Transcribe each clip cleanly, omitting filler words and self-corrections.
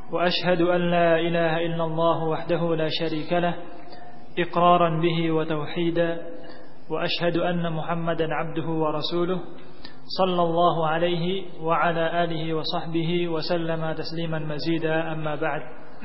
وأشهد أن لا إله إلا الله وحده لا شريك له إقرارا به وتوحيدا وأشهد أن محمدا عبده ورسوله صلى الله عليه وعلى آله وصحبه وسلم تسليما مزيدا أما بعد.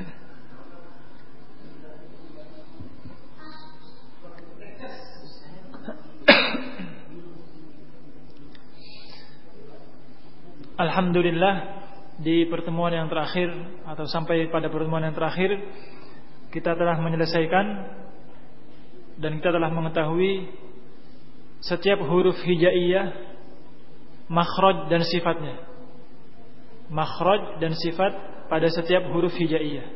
Alhamdulillah, di pertemuan yang terakhir atau sampai pada pertemuan yang terakhir kita telah menyelesaikan dan kita telah mengetahui setiap huruf hijaiyah, makhraj dan sifatnya. Makhraj dan sifat pada setiap huruf hijaiyah.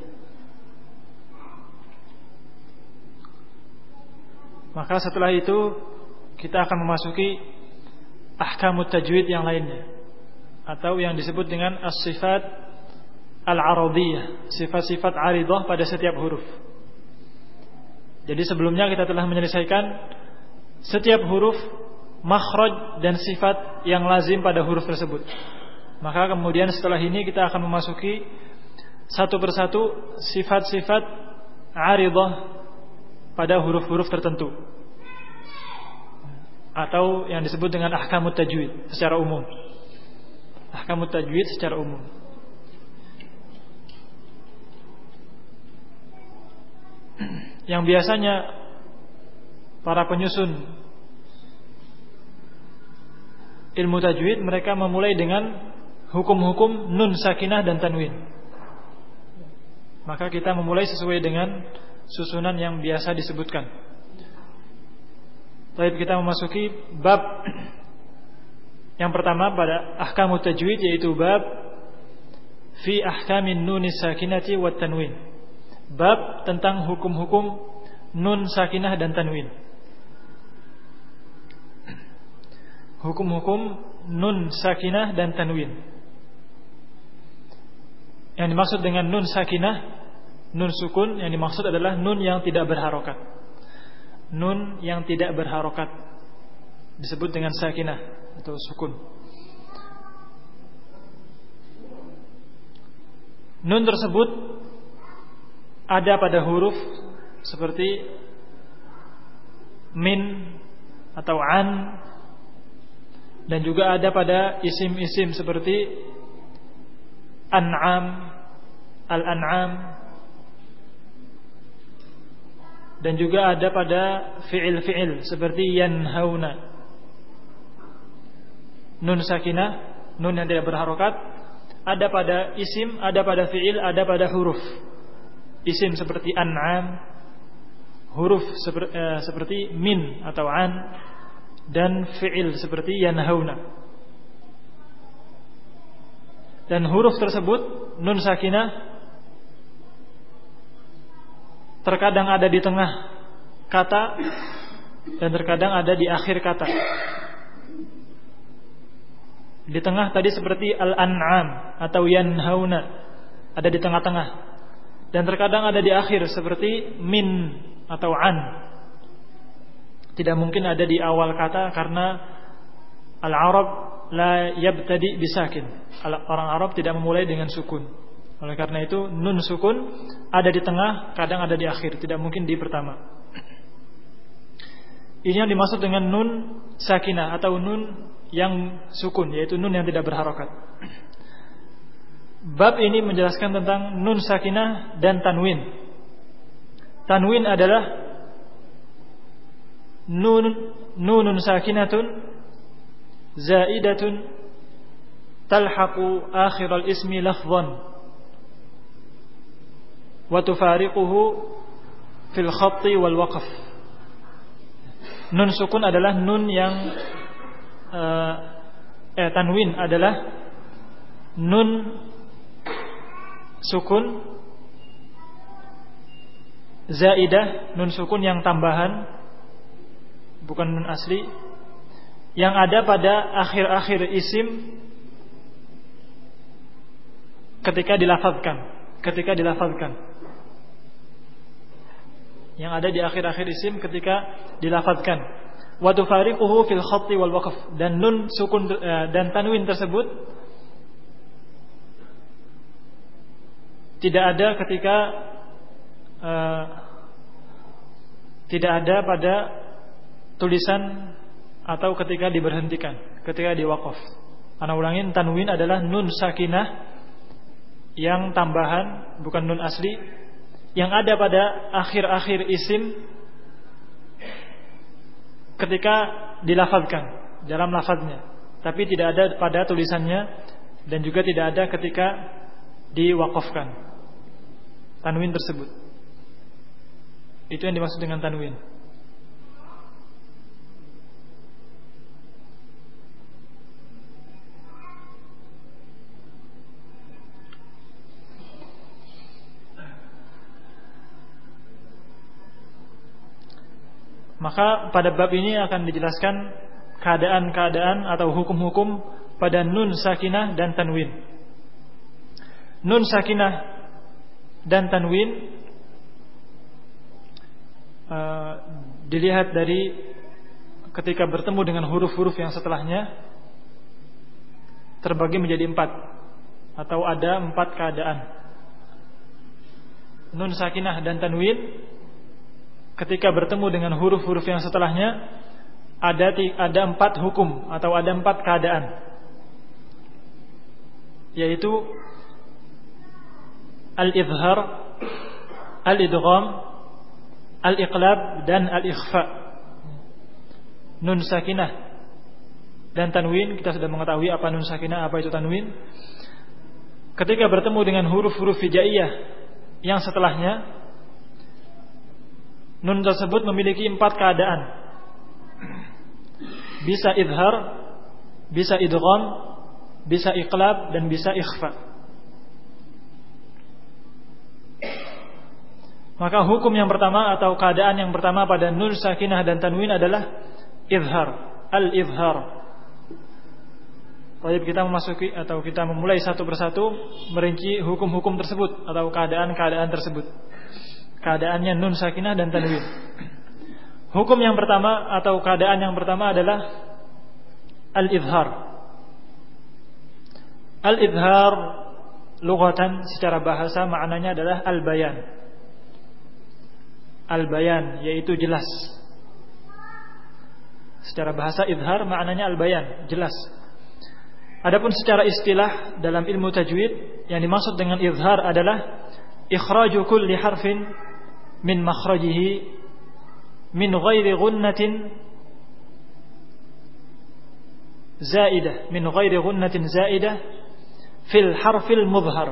Maka setelah itu kita akan memasuki ahkamut tajwid yang lainnya, atau yang disebut dengan as-sifat al-aradiyah, sifat-sifat aridah pada setiap huruf. Jadi sebelumnya kita telah menyelesaikan setiap huruf, makhraj dan sifat yang lazim pada huruf tersebut. Maka kemudian setelah ini kita akan memasuki satu persatu sifat-sifat aridah pada huruf-huruf tertentu, atau yang disebut dengan ahkamut tajwid secara umum. Ahkamut tajwid secara umum. Yang biasanya para penyusun ilmu tajwid mereka memulai dengan hukum-hukum nun sakinah dan tanwin. Maka kita memulai sesuai dengan susunan yang biasa disebutkan. Baik, kita memasuki bab yang pertama pada ahkamut tajwid, yaitu bab fi ahkamin nunis sakinati wat tanwin. Bab tentang hukum-hukum nun sakinah dan tanwin. Hukum-hukum nun sakinah dan tanwin. Yang dimaksud dengan nun sakinah, nun sukun, yang dimaksud adalah nun yang tidak berharokat. Nun yang tidak berharokat disebut dengan sakinah atau sukun. Nun tersebut ada pada huruf seperti min atau an, dan juga ada pada isim-isim seperti an'am, al-an'am, dan juga ada pada fi'il-fi'il seperti yanhauna. Nun sakinah, nun yang tidak berharokat, ada pada isim, ada pada fi'il, ada pada huruf. Isim seperti an'am, huruf seperti min atau an, dan fi'il seperti yanhauna. Dan huruf tersebut, nun sakinah, terkadang ada di tengah kata dan terkadang ada di akhir kata. Di tengah tadi seperti al-an'am atau yanhauna, ada di tengah-tengah. Dan terkadang ada di akhir seperti min atau an. Tidak mungkin ada di awal kata karena al-Arab la yabtadi bisakin. Orang Arab tidak memulai dengan sukun. Oleh karena itu nun sukun ada di tengah, kadang ada di akhir, tidak mungkin di pertama. Ini yang dimaksud dengan nun sakinah atau nun yang sukun, yaitu nun yang tidak berharokat. Bab ini menjelaskan tentang nun sakinah dan tanwin. Tanwin adalah nunun sakinatun zaidatun talhaqu akhiral ismi lafzan wa tufariquhu fil khatti wal waqf. Nun sukun adalah nun yang tanwin adalah nun sukun zaidah, nun sukun yang tambahan, bukan nun asli, yang ada pada akhir-akhir isim ketika dilafazkan. Yang ada di akhir-akhir isim ketika dilafazkan. Wa tufariquhu fil khatti wal waqf, dan nun sukun dan tanwin tersebut tidak ada ketika tidak ada pada tulisan atau ketika diberhentikan, ketika diwaqaf. Ana ulangin, tanwin adalah nun sakinah yang tambahan, bukan nun asli, yang ada pada akhir-akhir isim ketika dilafazkan dalam lafaznya, tapi tidak ada pada tulisannya dan juga tidak ada ketika diwaqafkan tanwin tersebut. Itu yang dimaksud dengan tanwin. Maka pada bab ini akan dijelaskan keadaan-keadaan atau hukum-hukum pada nun sakinah dan tanwin. Nun sakinah dan tanwin dilihat dari ketika bertemu dengan huruf-huruf yang setelahnya terbagi menjadi 4 atau ada 4 keadaan. Nun sakinah dan tanwin ketika bertemu dengan huruf-huruf yang setelahnya ada 4 hukum atau ada 4 keadaan, yaitu al-izhar, al-idgham, al-iqlab dan al-ikhfa. Nun sakinah dan tanwin, kita sudah mengetahui apa nun sakinah, apa itu tanwin. Ketika bertemu dengan huruf-huruf hijaiyah yang setelahnya, nun tersebut memiliki 4 keadaan. Bisa izhar, bisa idgham, bisa iqlab dan bisa ikhfa. Maka hukum yang pertama atau keadaan yang pertama pada nun sakinah dan tanwin adalah izhar, al-izhar. Baik, kita memasuki atau kita memulai satu persatu merinci hukum-hukum tersebut atau keadaan-keadaan tersebut. Keadaannya nun sakinah dan tanwin. Hukum yang pertama atau keadaan yang pertama adalah al-izhar. Al-izhar lughatan secara bahasa maknanya adalah al-bayan. Al-bayan yaitu jelas. Secara bahasa izhar maknanya al-bayan, jelas. Adapun secara istilah dalam ilmu tajwid, yang dimaksud dengan izhar adalah ikhraju kulli harfin min makhrajihi min ghairi ghunnatin zaidah, min ghairi ghunnatin zaidah fil harfil mudhhar.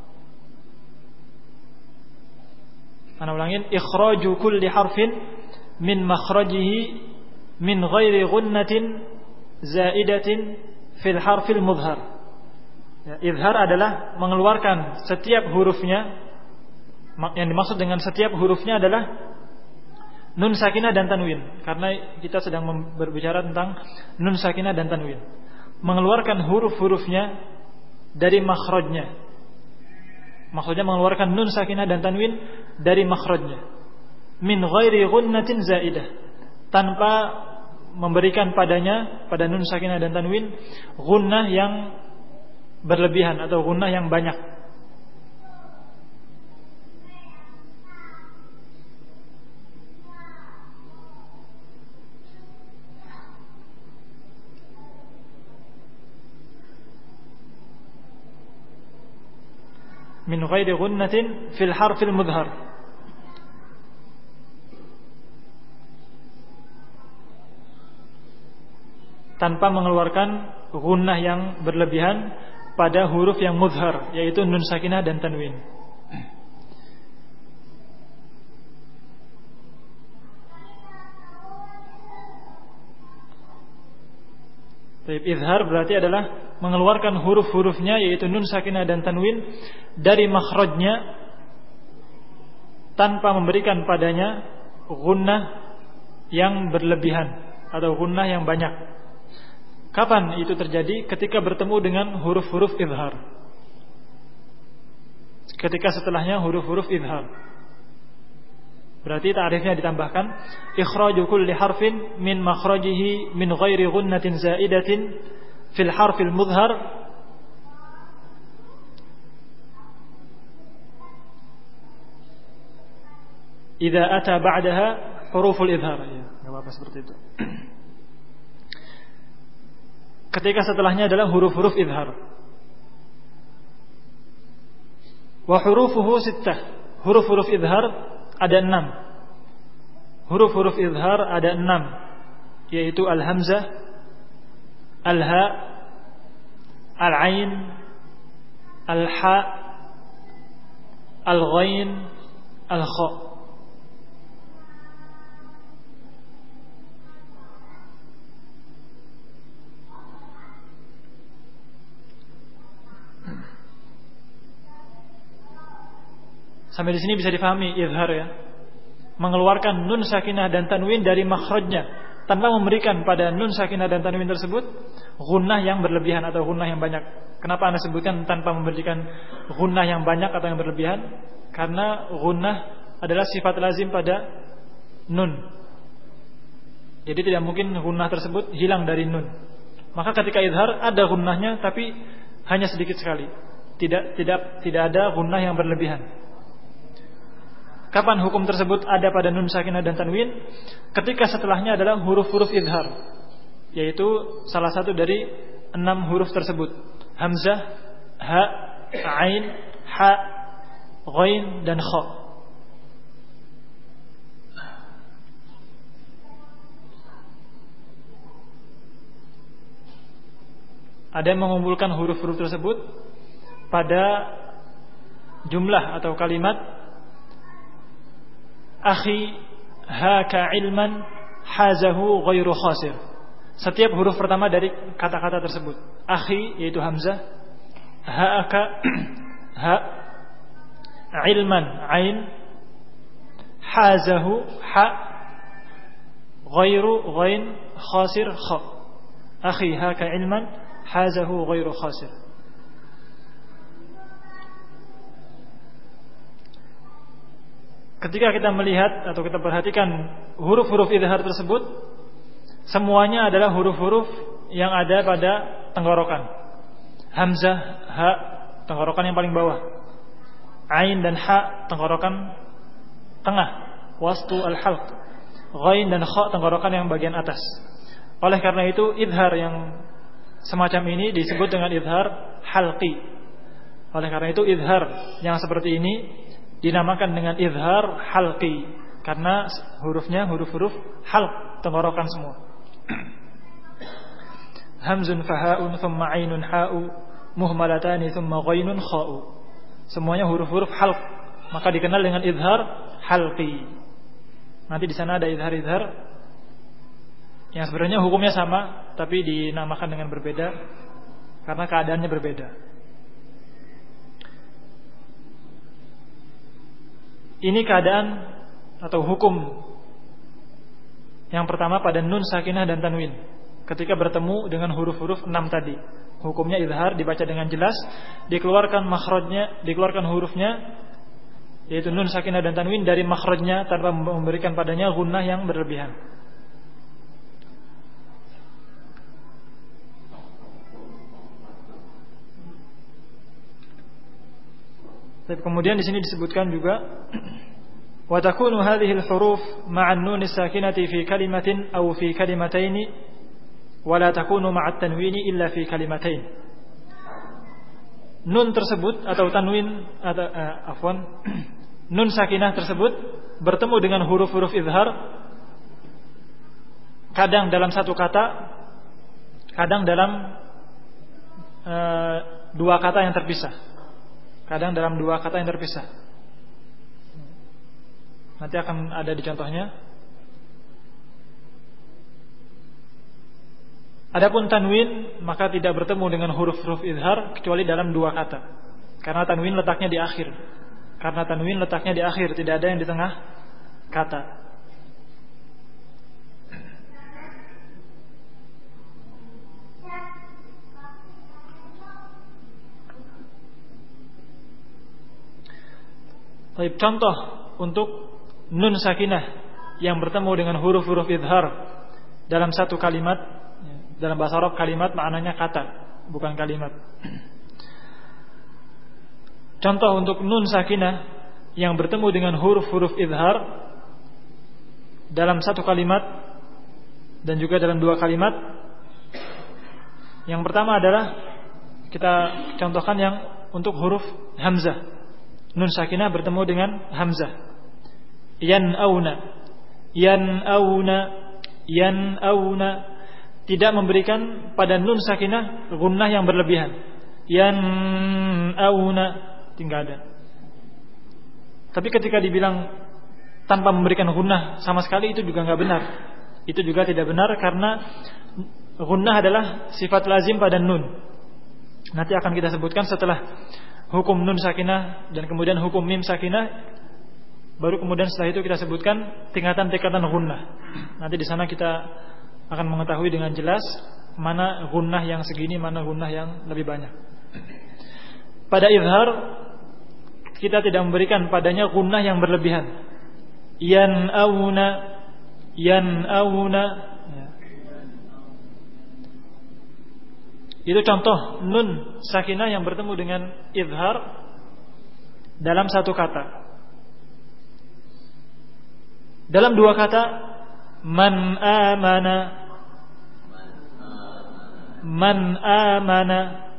Ana ulangin, ikhraju kulli harfin min makhrajihi min ghairi ghunnatin zaidatin fil harfil mudhhar. Ya, izhar adalah mengeluarkan setiap hurufnya. Yang dimaksud dengan setiap hurufnya adalah nun sakinah dan tanwin, karena kita sedang berbicara tentang nun sakinah dan tanwin. Mengeluarkan huruf-hurufnya dari makhrajnya. Maksudnya mengeluarkan nun sakinah dan tanwin dari makhrajnya. Min ghairi ghunnatin zaidah, tanpa memberikan padanya, pada nun sakinah dan tanwin, ghunnah yang berlebihan atau ghunnah yang banyak. Min ghairi ghunnatin fil harfil mudhhar. Tanpa mengeluarkan ghunnah yang berlebihan pada huruf yang mudhhar, yaitu nun sakinah dan tanwin. Izhar berarti adalah mengeluarkan huruf-hurufnya, yaitu nun sakinah dan tanwin, dari makhrajnya tanpa memberikan padanya ghunnah yang berlebihan atau ghunnah yang banyak. Kapan itu terjadi? Ketika bertemu dengan huruf-huruf izhar. Ketika setelahnya huruf-huruf izhar. Berarti ta'rifnya ditambahkan, ikhraju kulli harfin min makhrajihi min ghairi ghunnatin zaidatin fil harfil mudhhar idza ata ba'daha huruful idhar. Ya, enggak apa-apa seperti itu. Ketika setelahnya adalah huruf-huruf idhar. Wa hurufuhu sittah. Huruf-huruf idhar ada 6. Huruf-huruf idhar ada 6, yaitu al-hamzah, al-ha, al-ain, al-ha, al-ghain, al-kha. Sampai di sini bisa difahami izhar ya. Mengeluarkan nun sakinah dan tanwin dari makhrajnya tanpa memberikan pada nun sakinah dan tanwin tersebut gunnah yang berlebihan atau gunnah yang banyak. Kenapa Anda sebutkan tanpa memberikan gunnah yang banyak atau yang berlebihan? Karena gunnah adalah sifat lazim pada nun. Jadi tidak mungkin gunnah tersebut hilang dari nun. Maka ketika izhar ada gunnahnya tapi hanya sedikit sekali. Tidak ada gunnah yang berlebihan. Kapan hukum tersebut ada pada nun sakinah dan tanwin? Ketika setelahnya adalah huruf-huruf idhar, yaitu salah satu dari 6 huruf tersebut: hamzah, ha, ain, ha, ghain, dan kha. Ada yang mengumpulkan huruf-huruf tersebut pada jumlah atau kalimat akhi haka ilman hazahu ghairu khasir. Setiap huruf pertama dari kata-kata tersebut. Akhi yaitu hamzah, haka ha, ilman ain, hazahu ha, ghairu ghain, khasir kha. Akhi haka ilman hazahu ghairu khasir. Ketika kita melihat atau kita perhatikan huruf-huruf idhar tersebut, semuanya adalah huruf-huruf yang ada pada tenggorokan. Hamzah, ha, tenggorokan yang paling bawah. Ain dan ha, tenggorokan tengah, wastu al-halq. Ghain dan kha, tenggorokan yang bagian atas. Oleh karena itu idhar yang semacam ini disebut dengan idhar halqi. Oleh karena itu idhar yang seperti ini dinamakan dengan izhar halqi karena hurufnya huruf-huruf halq, tenggorokan semua. Hamzun fahaun thumma ainun ha'u muhmalatani thumma ghainun kha'u. Semuanya huruf-huruf halq, maka dikenal dengan izhar halqi. Nanti di sana ada izhar-izhar yang sebenarnya hukumnya sama tapi dinamakan dengan berbeda karena keadaannya berbeda. Ini keadaan atau hukum yang pertama pada nun sakinah dan tanwin. Ketika bertemu dengan huruf-huruf 6 tadi, hukumnya izhar, dibaca dengan jelas, dikeluarkan makhrajnya, dikeluarkan hurufnya, yaitu nun sakinah dan tanwin dari makhrajnya tanpa memberikan padanya gunnah yang berlebihan. Tapi kemudian di sini disebutkan juga wa takunu hadhihi al-huruf ma'a an-nun as-sakinati fi kalimatin aw fi kalimatayn wa la takunu ma'a at-tanwini illa fi kalimatain. Nun tersebut atau tanwin atau nun sakinah tersebut bertemu dengan huruf-huruf izhar kadang dalam satu kata, kadang dalam dua kata yang terpisah. Kadang dalam dua kata yang terpisah. Nanti akan ada di contohnya. Adapun tanwin maka tidak bertemu dengan huruf-huruf izhar kecuali dalam dua kata. Karena tanwin letaknya di akhir. Karena tanwin letaknya di akhir, tidak ada yang di tengah kata. Baik, contoh untuk nun sakinah yang bertemu dengan huruf-huruf izhar dalam satu kalimat. Dalam bahasa Arab kalimat maknanya kata, bukan kalimat. Contoh untuk nun sakinah yang bertemu dengan huruf-huruf izhar dalam satu kalimat dan juga dalam dua kalimat. Yang pertama adalah kita contohkan yang untuk huruf hamzah. Nun sakinah bertemu dengan hamzah. Yan'auna, yan'auna, yan'auna. Tidak memberikan pada nun sakinah gunnah yang berlebihan. Yan'auna, tidak ada. Tapi ketika dibilang tanpa memberikan gunnah sama sekali, itu juga enggak benar. Itu juga tidak benar karena gunnah adalah sifat lazim pada nun. Nanti akan kita sebutkan setelah hukum nun sakinah dan kemudian hukum mim sakinah, baru kemudian setelah itu kita sebutkan tingkatan-tingkatan gunnah. Nanti di sana kita akan mengetahui dengan jelas mana gunnah yang segini, mana gunnah yang lebih banyak. Pada izhar kita tidak memberikan padanya gunnah yang berlebihan. Yan'auna, yan'auna. Itu contoh nun sakinah yang bertemu dengan izhar dalam satu kata. Dalam dua kata, man amana, man amana,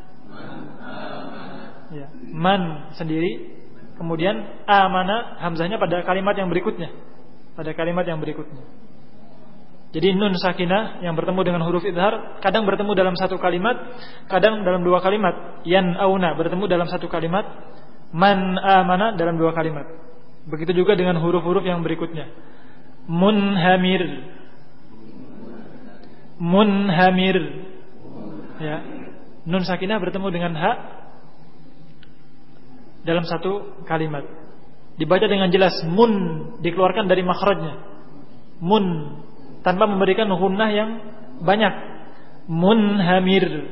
ya, man sendiri, kemudian amana hamzahnya pada kalimat yang berikutnya, pada kalimat yang berikutnya. Jadi nun sakinah yang bertemu dengan huruf izhar kadang bertemu dalam satu kalimat, kadang dalam dua kalimat. Yan'auna bertemu dalam satu kalimat, man amana dalam dua kalimat. Begitu juga dengan huruf-huruf yang berikutnya. Munhamir, munhamir, ya. Nun sakinah bertemu dengan ha dalam satu kalimat. Dibaca dengan jelas, mun dikeluarkan dari makhrajnya. Mun tanpa memberikan gunnah yang banyak. Munhamir,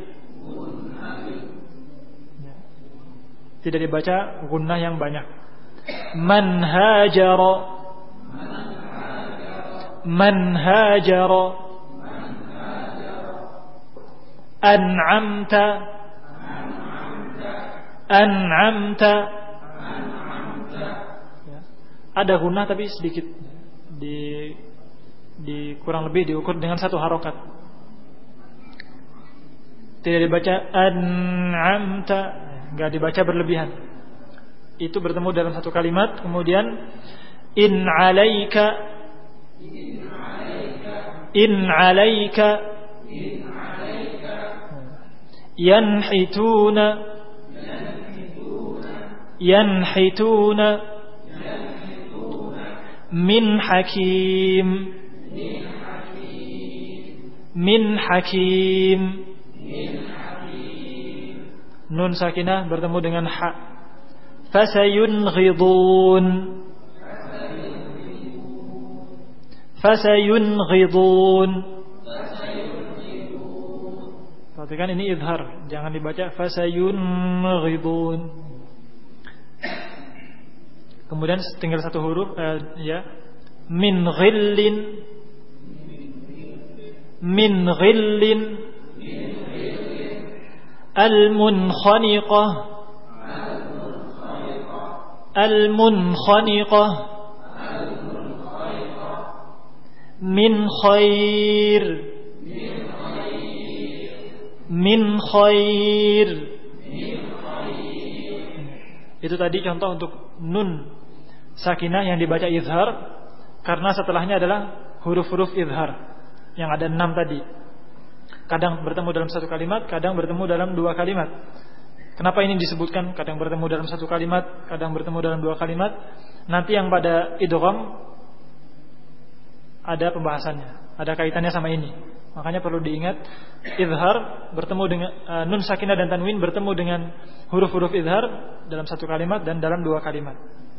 tidak dibaca gunnah yang banyak. Man hajara, man hajara. An'amta, an'amta. Ada gunnah tapi sedikit, di kurang lebih diukur dengan satu harokat. Tidak dibaca an'amta, enggak dibaca berlebihan. Itu bertemu dalam satu kalimat. Kemudian in 'alaika, in 'alaika, yanhituna, yanhituna, min hakim, min hakim. Nun sakinah bertemu dengan ha. Fasayunghidun, fasayunghidun. Perhatikan ini izhar, jangan dibaca fasayunghidun. Kemudian tinggal satu huruf, ya. Min ghillin, min ghillin. Al-munkhaniqah, al-munkhaniqah. Min khair, min khair. Itu tadi contoh untuk nun sakinah yang dibaca izhar, karena setelahnya adalah huruf-huruf izhar yang ada 6 tadi. Kadang bertemu dalam satu kalimat, kadang bertemu dalam dua kalimat. Kenapa ini disebutkan kadang bertemu dalam satu kalimat, kadang bertemu dalam dua kalimat? Nanti yang pada idgham ada pembahasannya, ada kaitannya sama ini. Makanya perlu diingat, izhar bertemu dengan nun sakinah dan tanwin bertemu dengan huruf-huruf izhar dalam satu kalimat dan dalam dua kalimat.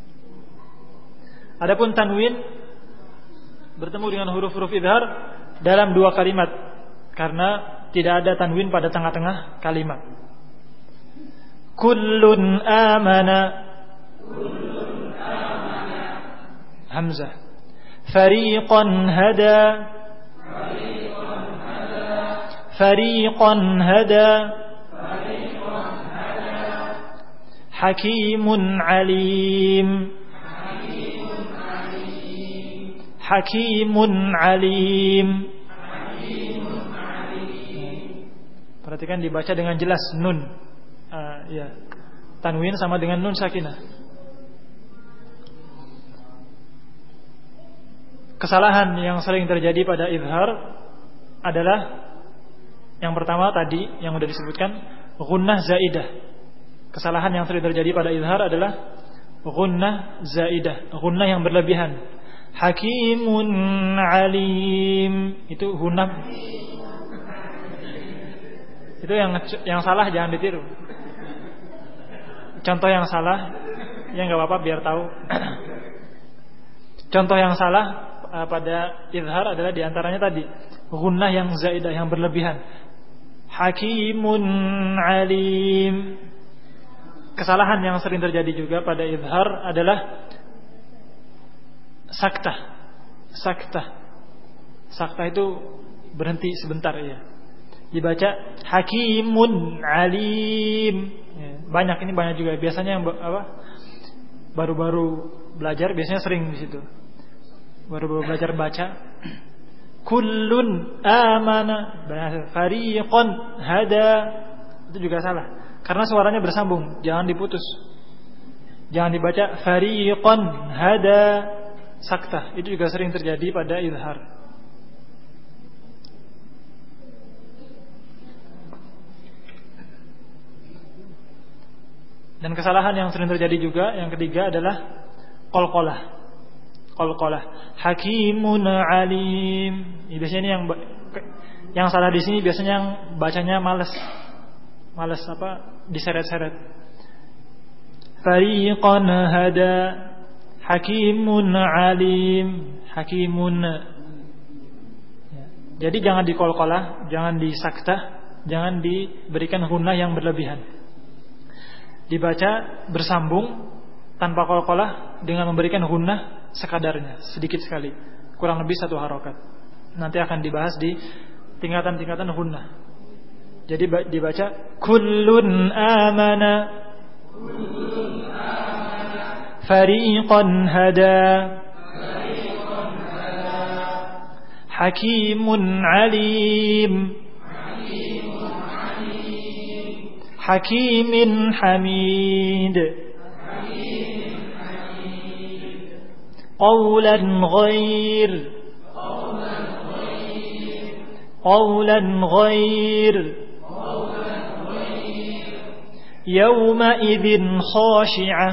Adapun tanwin bertemu dengan huruf-huruf izhar dalam dua kalimat, karena tidak ada tanwin pada tengah-tengah kalimat. Kullun amana, hamzah. Fariqan hada, fariqan hada. Hakimun alim, Hakimun alim. Perhatikan dibaca dengan jelas nun. Ya. Tanwin sama dengan nun sakinah. Kesalahan yang sering terjadi pada izhar adalah yang pertama tadi yang sudah disebutkan, gunnah zaidah. Kesalahan yang sering terjadi pada izhar adalah gunnah zaidah, gunnah yang berlebihan. Hakimun alim, itu gunnah. Itu yang salah jangan ditiru. Contoh yang salah, ya nggak apa-apa biar tahu. Contoh yang salah pada izhar adalah diantaranya tadi gunnah yang zaidah, yang berlebihan. Hakimun alim. Kesalahan yang sering terjadi juga pada izhar adalah saktah. Saktah itu berhenti sebentar ya. Dibaca hakimun alim. Banyak juga biasanya yang baru-baru belajar biasanya sering di situ. Baru belajar baca. Kullun amana fariqan hada. Itu juga salah. Karena suaranya bersambung, jangan diputus. Jangan dibaca fariqan hada, saktah. Itu juga sering terjadi pada izhar. Dan kesalahan yang sering terjadi juga yang ketiga adalah qalqalah. Hakimun alim. Ini biasanya yang salah di sini biasanya yang bacanya malas diseret-seret. Fariqan hada, hakimun alim, hakimun. Jadi jangan diqalqalah, jangan disaktah, jangan diberikan gunnah yang berlebihan. Dibaca bersambung tanpa qalqalah dengan memberikan gunnah sekadarnya, sedikit sekali, kurang lebih 1 harokat. Nanti akan dibahas di tingkatan-tingkatan gunnah. Jadi dibaca kullun amana fariqan hada hakimun alim hakimin hamid qawlan ghair yawma'idhin khashi'ah.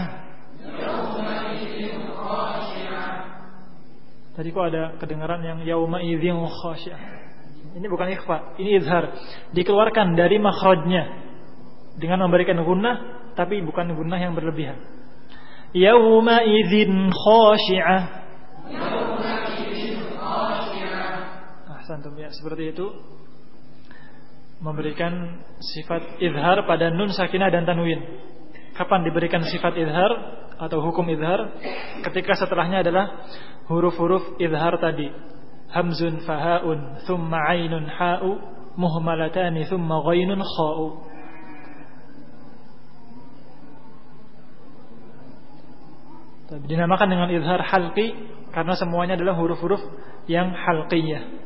Tadi kok ada kedengaran yang yawma'idhin khashi'ah. Ini bukan ikhfa, ini izhar. Dikeluarkan dari makhrajnya dengan memberikan gunnah, tapi bukan gunnah yang berlebihan. Yawma'idhin khashi'ah. Ahsantum ya, seperti itu. Memberikan sifat izhar pada nun sakinah dan tanwin. Kapan diberikan sifat izhar atau hukum izhar? Ketika setelahnya adalah huruf-huruf izhar tadi. Hamzun fahaun, thumma ainun ha'u, muhmalatani thumma ghainun kha'u. Dinamakan dengan izhar halqi karena semuanya adalah huruf-huruf yang halqiyah.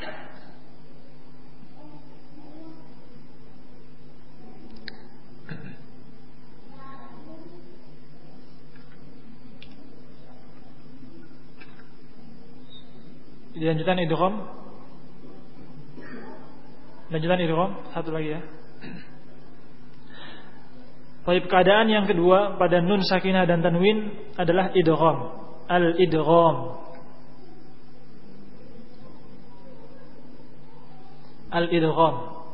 Lanjutan idgham satu lagi ya. Baik, keadaan yang kedua pada nun sakinah dan tanwin adalah idgham. Al-idgham.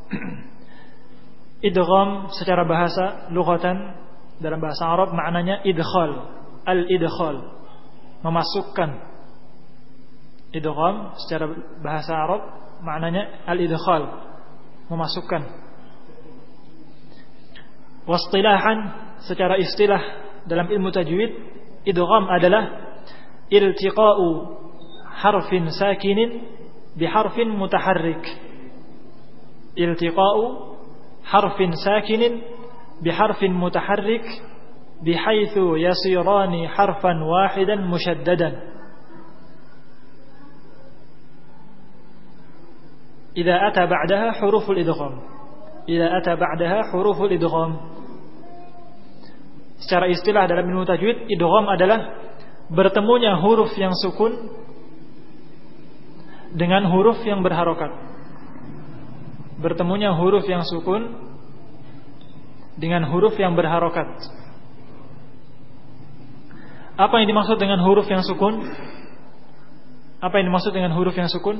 Idgham secara bahasa lughatan dalam bahasa Arab maknanya idkhal. Al-idkhal, memasukkan. Idgham secara bahasa Arab maknanya al-idkhal, memasukkan. Wastilahan, secara istilah dalam ilmu tajwid, idgham adalah iltiqa'u harfin sakinin biharfin mutaharrik. Iltiqa'u harfin sakinin biharfin mutaharrik bihaitsu yasirani harfan wahidan mushaddadan. idza ata ba'daha huruful idgham. Idza ata ba'daha huruful idgham. Secara istilah dalam ilmu tajwid, idgham adalah bertemunya huruf yang sukun dengan huruf yang berharokat. Bertemunya huruf yang sukun dengan huruf yang berharokat. Apa yang dimaksud dengan huruf yang sukun? Apa yang dimaksud dengan huruf yang sukun?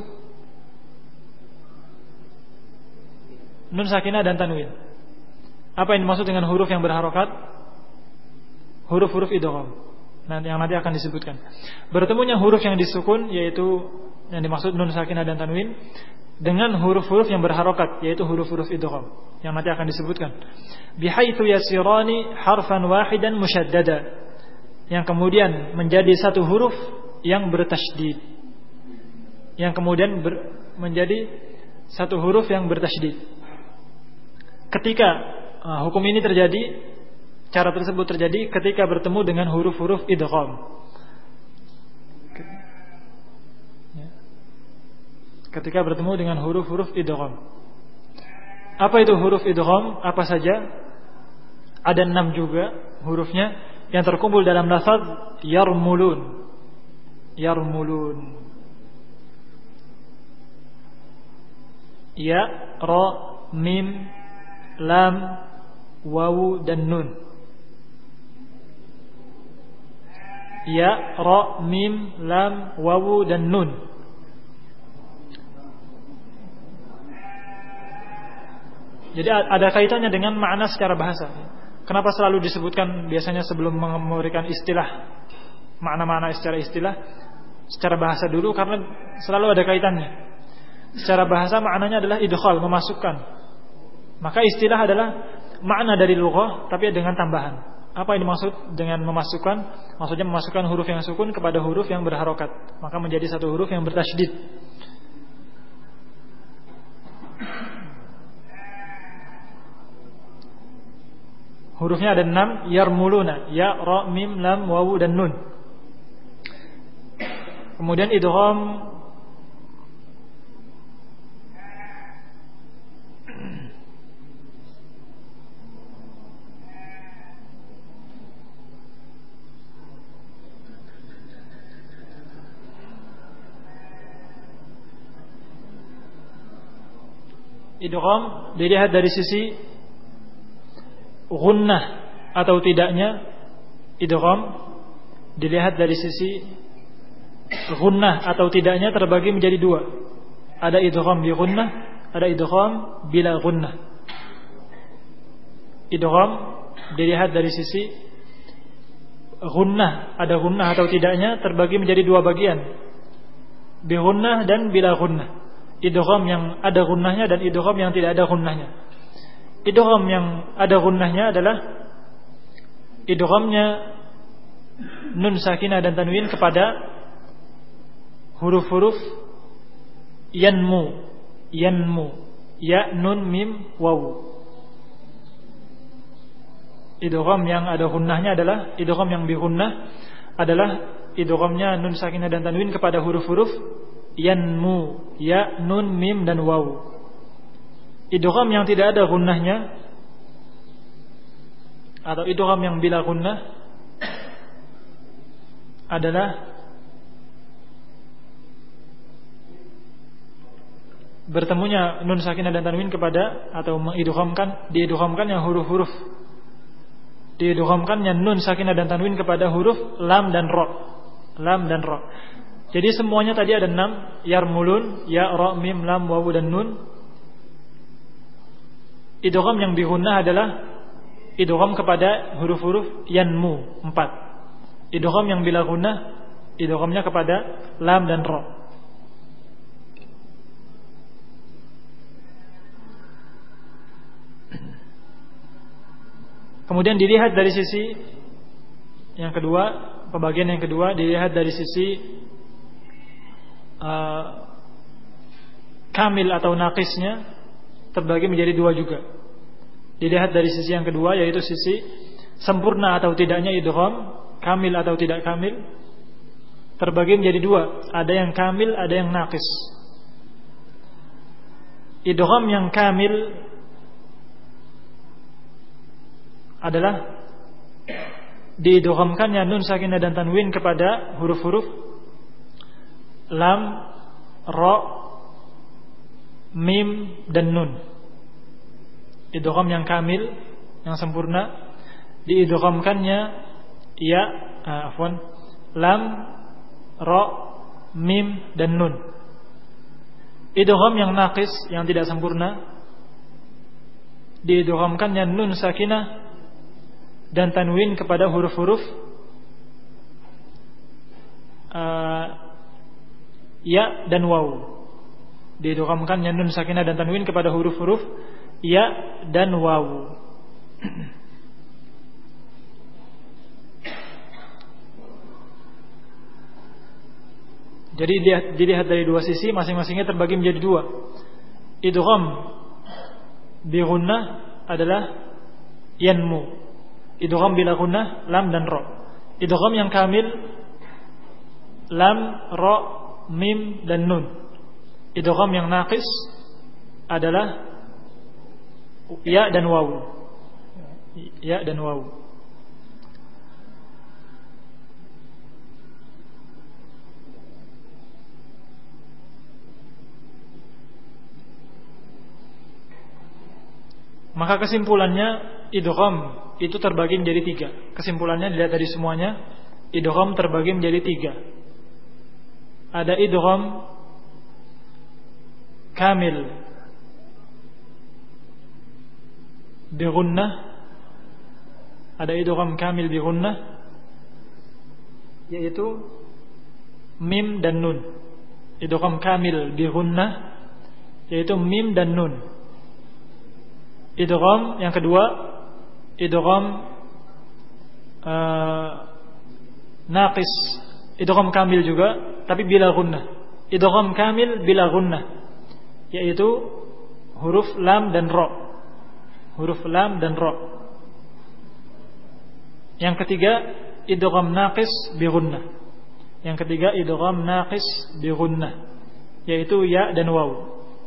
Nun sakinah dan tanwin. Apa yang dimaksud dengan huruf yang berharokat? Huruf-huruf idgham. Yang nanti akan disebutkan. Bertemunya huruf yang disukun, yaitu yang dimaksud nun sakinah dan tanwin, dengan huruf-huruf yang berharokat, yaitu huruf-huruf idgham, yang nanti akan disebutkan. Bihaitsu yasirani harfan wahidan musyaddada, yang kemudian menjadi satu huruf yang bertasydid, yang kemudian menjadi satu huruf yang bertasydid. Ketika hukum ini terjadi, cara tersebut terjadi ketika bertemu dengan huruf-huruf idgham. Ketika bertemu dengan huruf-huruf idgham. Apa itu huruf idgham? Apa saja? Ada 6 juga hurufnya yang terkumpul dalam lafaz yarmulun. Yarmulun. Ya, ra, mim, lam, wawu dan nun. Ya, ra, mim, lam, wawu dan nun. Jadi ada kaitannya dengan makna secara bahasa. Kenapa selalu disebutkan biasanya sebelum memberikan istilah, makna-makna secara istilah, secara bahasa dulu, karena selalu ada kaitannya. Secara bahasa maknanya adalah idkhal, memasukkan. Maka istilah adalah makna dari lughah tapi dengan tambahan. Apa yang dimaksud dengan memasukkan? Maksudnya memasukkan huruf yang sukun kepada huruf yang berharokat, maka menjadi satu huruf yang bertasydid. Hurufnya ada 6, yarmuluna, ya, ra, mim, lam, wawu dan nun. Kemudian idgham dilihat dari sisi gunnah atau tidaknya. Idgham dilihat dari sisi gunnah atau tidaknya terbagi menjadi 2. Ada idgham bi gunnah, ada idgham bila gunnah. Idgham dilihat dari sisi gunnah, ada gunnah atau tidaknya terbagi menjadi 2 bagian. Bi gunnah dan bila gunnah. Idgham yang ada gunnahnya dan idgham yang tidak ada gunnahnya. Idgham yang ada gunnahnya adalah idghamnya nun sakinah dan tanwin kepada huruf-huruf yanmu, ya, nun, mim, wawu. Idgham yang ada gunnahnya adalah idgham yang bi gunnah adalah idghamnya nun sakinah dan tanwin kepada huruf-huruf yanmu, ya, nun, mim dan wawu. Idgham yang tidak ada gunnahnya atau idgham yang bila gunnah adalah bertemunya nun sakinah dan tanwin kepada atau diidghamkan yang huruf-huruf, diidghamkannya nun sakinah dan tanwin kepada huruf lam dan ra. Lam dan ra. Jadi semuanya tadi ada 6, yarmulun, ya, ra, mim, lam, wawu dan nun. Idgham yang bigunnah adalah idgham kepada huruf-huruf yanmu 4. Idgham yang bila gunnah idghamnya kepada lam dan ra. Kemudian dilihat dari sisi yang kedua, pembagian yang kedua dilihat dari sisi kamil atau naqisnya terbagi menjadi 2 juga. Dilihat dari sisi yang kedua, yaitu sisi sempurna atau tidaknya idgham, kamil atau tidak kamil, terbagi menjadi 2. Ada yang kamil, ada yang naqis. idgham yang kamil adalah diidghamkannya nun sakinah dan tanwin kepada huruf-huruf lam, ra, mim dan nun. Idgham yang kamil, yang sempurna, diidghamkannya lam, ra, mim dan nun. Idgham yang naqis, yang tidak sempurna, diidghamkannya nun sakinah dan tanwin kepada huruf-huruf ya dan waw. Diidghamkannya nun sakinah dan tanwin kepada huruf-huruf ya dan waw. Jadi dilihat dari dua sisi, masing-masingnya terbagi menjadi dua. Idgham bi ghunnah adalah yanmu. Idgham bila ghunnah lam dan ra. Idgham yang kamil lam, ra, mim dan nun. Idgham yang naqis adalah ya dan waw. Ya dan waw. Maka kesimpulannya idgham itu terbagi menjadi tiga. Kesimpulannya dilihat dari semuanya, idgham terbagi menjadi tiga. Ada idgham kamil bi ghunnah, ada idgham kamil bi ghunnah, yaitu mim dan nun. Idgham kamil bi ghunnah, yaitu mim dan nun. Idgham yang kedua, idgham naqis, idgham kamil juga tapi bila ghunnah. Idgham kamil bila ghunnah, yaitu huruf lam dan ra. Huruf lam dan ra. Yang ketiga, idgham naqis bi ghunnah. Yang ketiga, idgham naqis bi ghunnah, yaitu ya dan waw.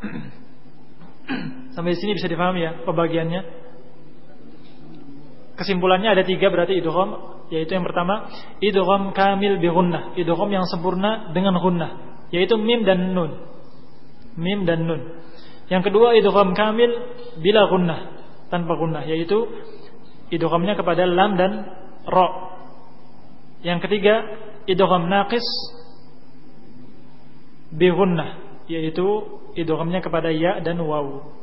Sampai di sini bisa difahami ya pembagiannya. Kesimpulannya ada tiga berarti idgham, yaitu yang pertama idgham kamil bi ghunnah, idgham yang sempurna dengan ghunnah, yaitu mim dan nun. Mim dan nun. Yang kedua idgham kamil bila ghunnah, tanpa ghunnah, yaitu idghamnya kepada lam dan ra. Yang ketiga idgham naqis bi ghunnah, yaitu idghamnya kepada ya dan waw.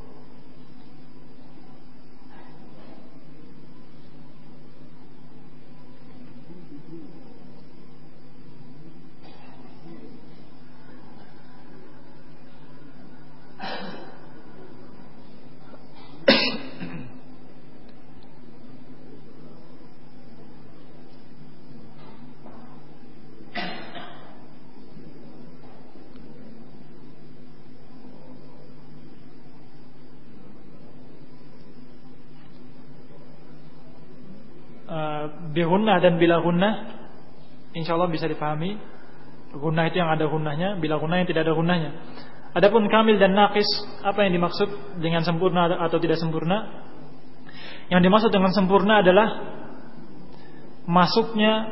Bigunnah dan bila gunnah insyaallah bisa dipahami. Gunnah itu yang ada gunnahnya, bila gunnah yang tidak ada gunnahnya. Adapun kamil dan naqis, apa yang dimaksud dengan sempurna atau tidak sempurna? Yang dimaksud dengan sempurna adalah masuknya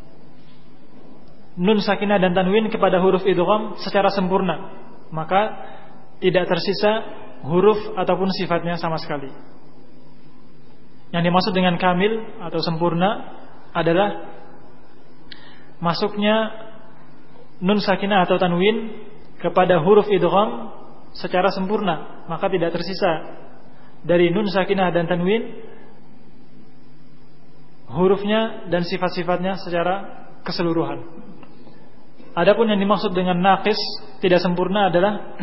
nun sakinah dan tanwin kepada huruf idgham secara sempurna, maka tidak tersisa huruf ataupun sifatnya sama sekali. Yang dimaksud dengan kamil atau sempurna adalah masuknya nun sakinah atau tanwin kepada huruf idgham secara sempurna, maka tidak tersisa dari nun sakinah dan tanwin hurufnya dan sifat-sifatnya secara keseluruhan. Adapun yang dimaksud dengan naqis, tidak sempurna, adalah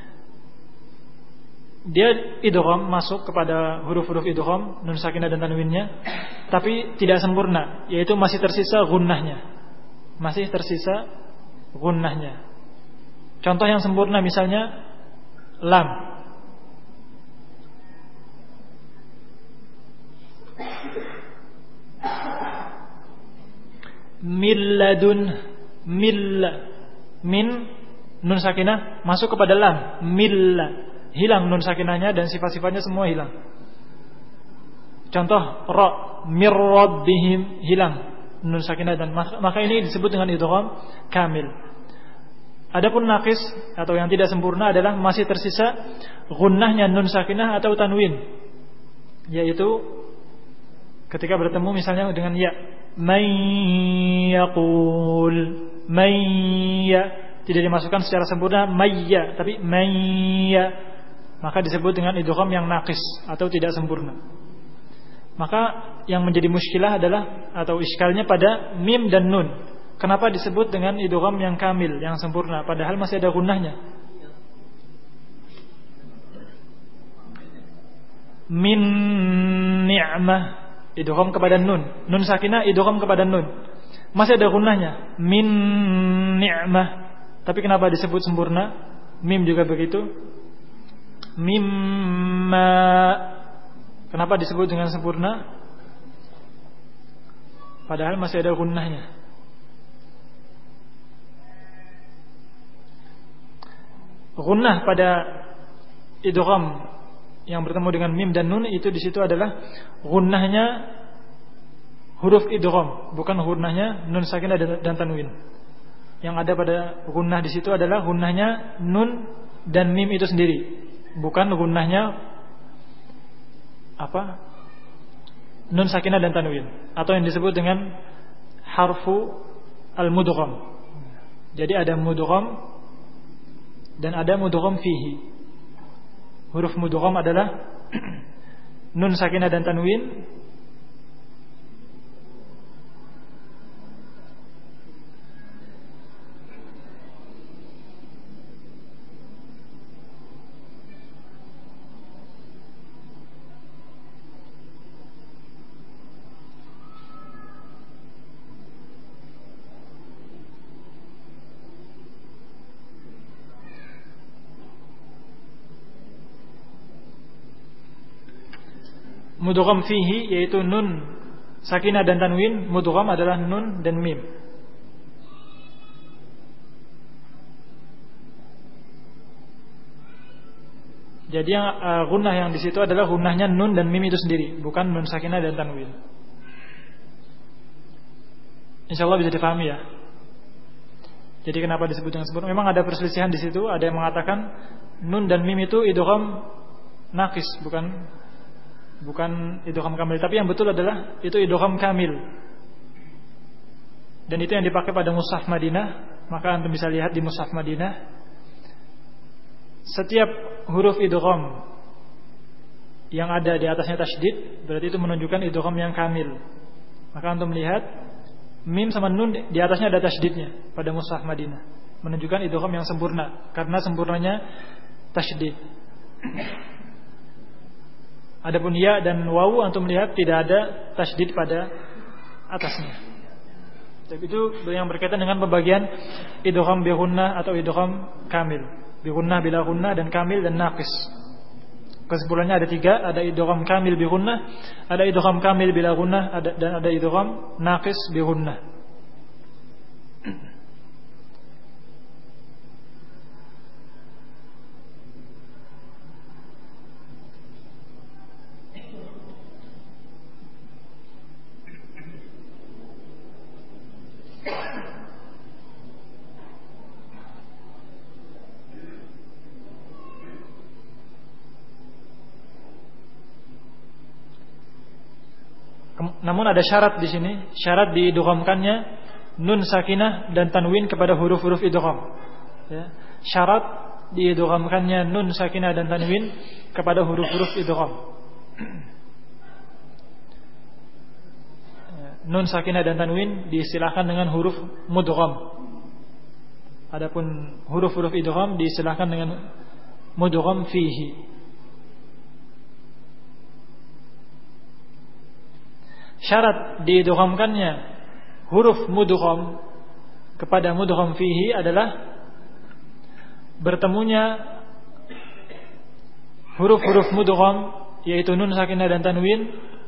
dia idgham masuk kepada huruf-huruf idgham nun sakinah dan tanwinnya, tapi tidak sempurna, yaitu masih tersisa gunnahnya. Masih tersisa gunnahnya. Contoh yang sempurna misalnya lam. Milladun, min nun sakinah masuk kepada lam, milla. hilang nun sakinahnya dan sifat-sifatnya semua hilang. Contoh ra, mir rabbihim, hilang nun sakinah, dan maka ini disebut dengan idgham kamil. Adapun naqis atau yang tidak sempurna adalah masih tersisa gunnahnya nun sakinah atau tanwin, yaitu ketika bertemu misalnya dengan ya, may yaqul, may ya, tidak dimasukkan secara sempurna mayya, tapi mayya, maka disebut dengan idgham yang naqis atau tidak sempurna. Maka yang menjadi muskilah adalah atau iskalnya pada mim dan nun. Kenapa disebut dengan idgham yang kamil, yang sempurna, padahal masih ada gunnahnya? Min ni'mah, idgham kepada nun. Nun sakinah idgham kepada nun. Masih ada gunnahnya. Min ni'mah. Tapi kenapa disebut sempurna? Mim juga begitu. Mimma. Kenapa disebut dengan sempurna? Padahal masih ada gunnahnya. Gunnah pada idgham yang bertemu dengan mim dan nun itu di situ adalah gunnahnya huruf idgham, bukan gunnahnya nun sakinah dan tanwin. Yang ada pada gunnah di situ adalah gunnahnya nun dan mim itu sendiri, bukan gunnahnya nun sakinah dan tanwin, atau yang disebut dengan harfu al-mudgham. Jadi ada mudgham dan ada mudgham fihi. Huruf mudgham adalah nun sakinah dan tanwin, mudgham fihi yaitu nun sakinah dan tanwin. Mudgham adalah nun dan mim. Jadi yang gunnah yang di situ adalah gunnahnya nun dan mim itu sendiri, bukan nun sakinah dan tanwin. Insyaallah bisa dipahami ya. Jadi kenapa disebut dengan sempurna? Memang ada perselisihan di situ. Ada yang mengatakan nun dan mim itu idgham naqis, bukan idgham kamil. Tapi yang betul adalah itu idgham kamil. Dan itu yang dipakai pada mushaf Madinah. Maka antum bisa lihat di mushaf Madinah, setiap huruf idgham yang ada di atasnya tasydid, berarti itu menunjukkan idgham yang kamil. Maka antum lihat mim sama nun di atasnya ada tasydidnya pada mushaf Madinah, menunjukkan idgham yang sempurna, karena sempurnanya tasydid. Adapun ya dan wawu antum lihat tidak ada tasydid pada atasnya. Jadi itu yang berkaitan dengan pembagian idgham bi gunnah atau idgham kamil. Bi gunnah, bila gunnah, dan kamil dan naqis. Kesimpulannya ada 3, ada idgham kamil bi gunnah, ada idgham kamil bila gunnah, dan ada idgham naqis bi gunnah. Namun ada syarat di sini, syarat diidghamkannya nun sakinah dan tanwin kepada huruf-huruf idgham. Ya. Syarat diidghamkannya nun sakinah dan tanwin kepada huruf-huruf idgham. Nun sakinah dan tanwin diistilahkan dengan huruf mudgham. Adapun huruf-huruf idgham diistilahkan dengan mudgham fihi. Syarat diidghamkannya huruf mudgham kepada mudgham fihi adalah bertemunya huruf-huruf mudgham yaitu nun sakinah dan tanwin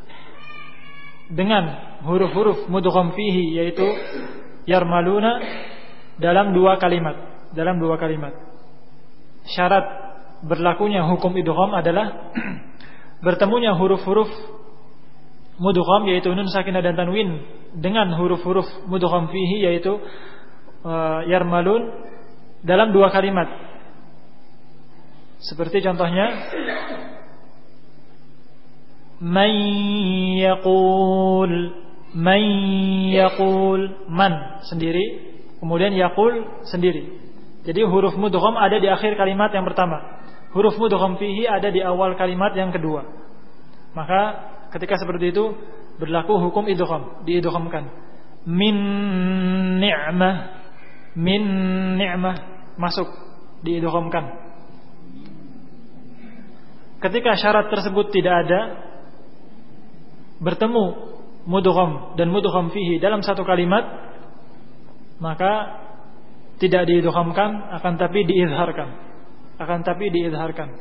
dengan huruf-huruf mudgham fihi yaitu yarmaluna dalam dua kalimat. Syarat berlakunya hukum idgham adalah bertemunya huruf-huruf mudgham yaitu nun sakinah dan tanwin dengan huruf-huruf mudgham fihi yaitu yarmalun dalam dua kalimat. Seperti contohnya man yaqul man sendiri, kemudian yaqul sendiri. Jadi huruf mudgham ada di akhir kalimat yang pertama. Huruf mudgham fihi ada di awal kalimat yang kedua. Maka ketika seperti itu berlaku hukum idgham, diidghamkan. Min ni'mah masuk, diidghamkan. Ketika syarat tersebut tidak ada, bertemu mudgham dan mudgham fihi dalam satu kalimat, maka tidak diidghamkan, akan tapi diizharkan.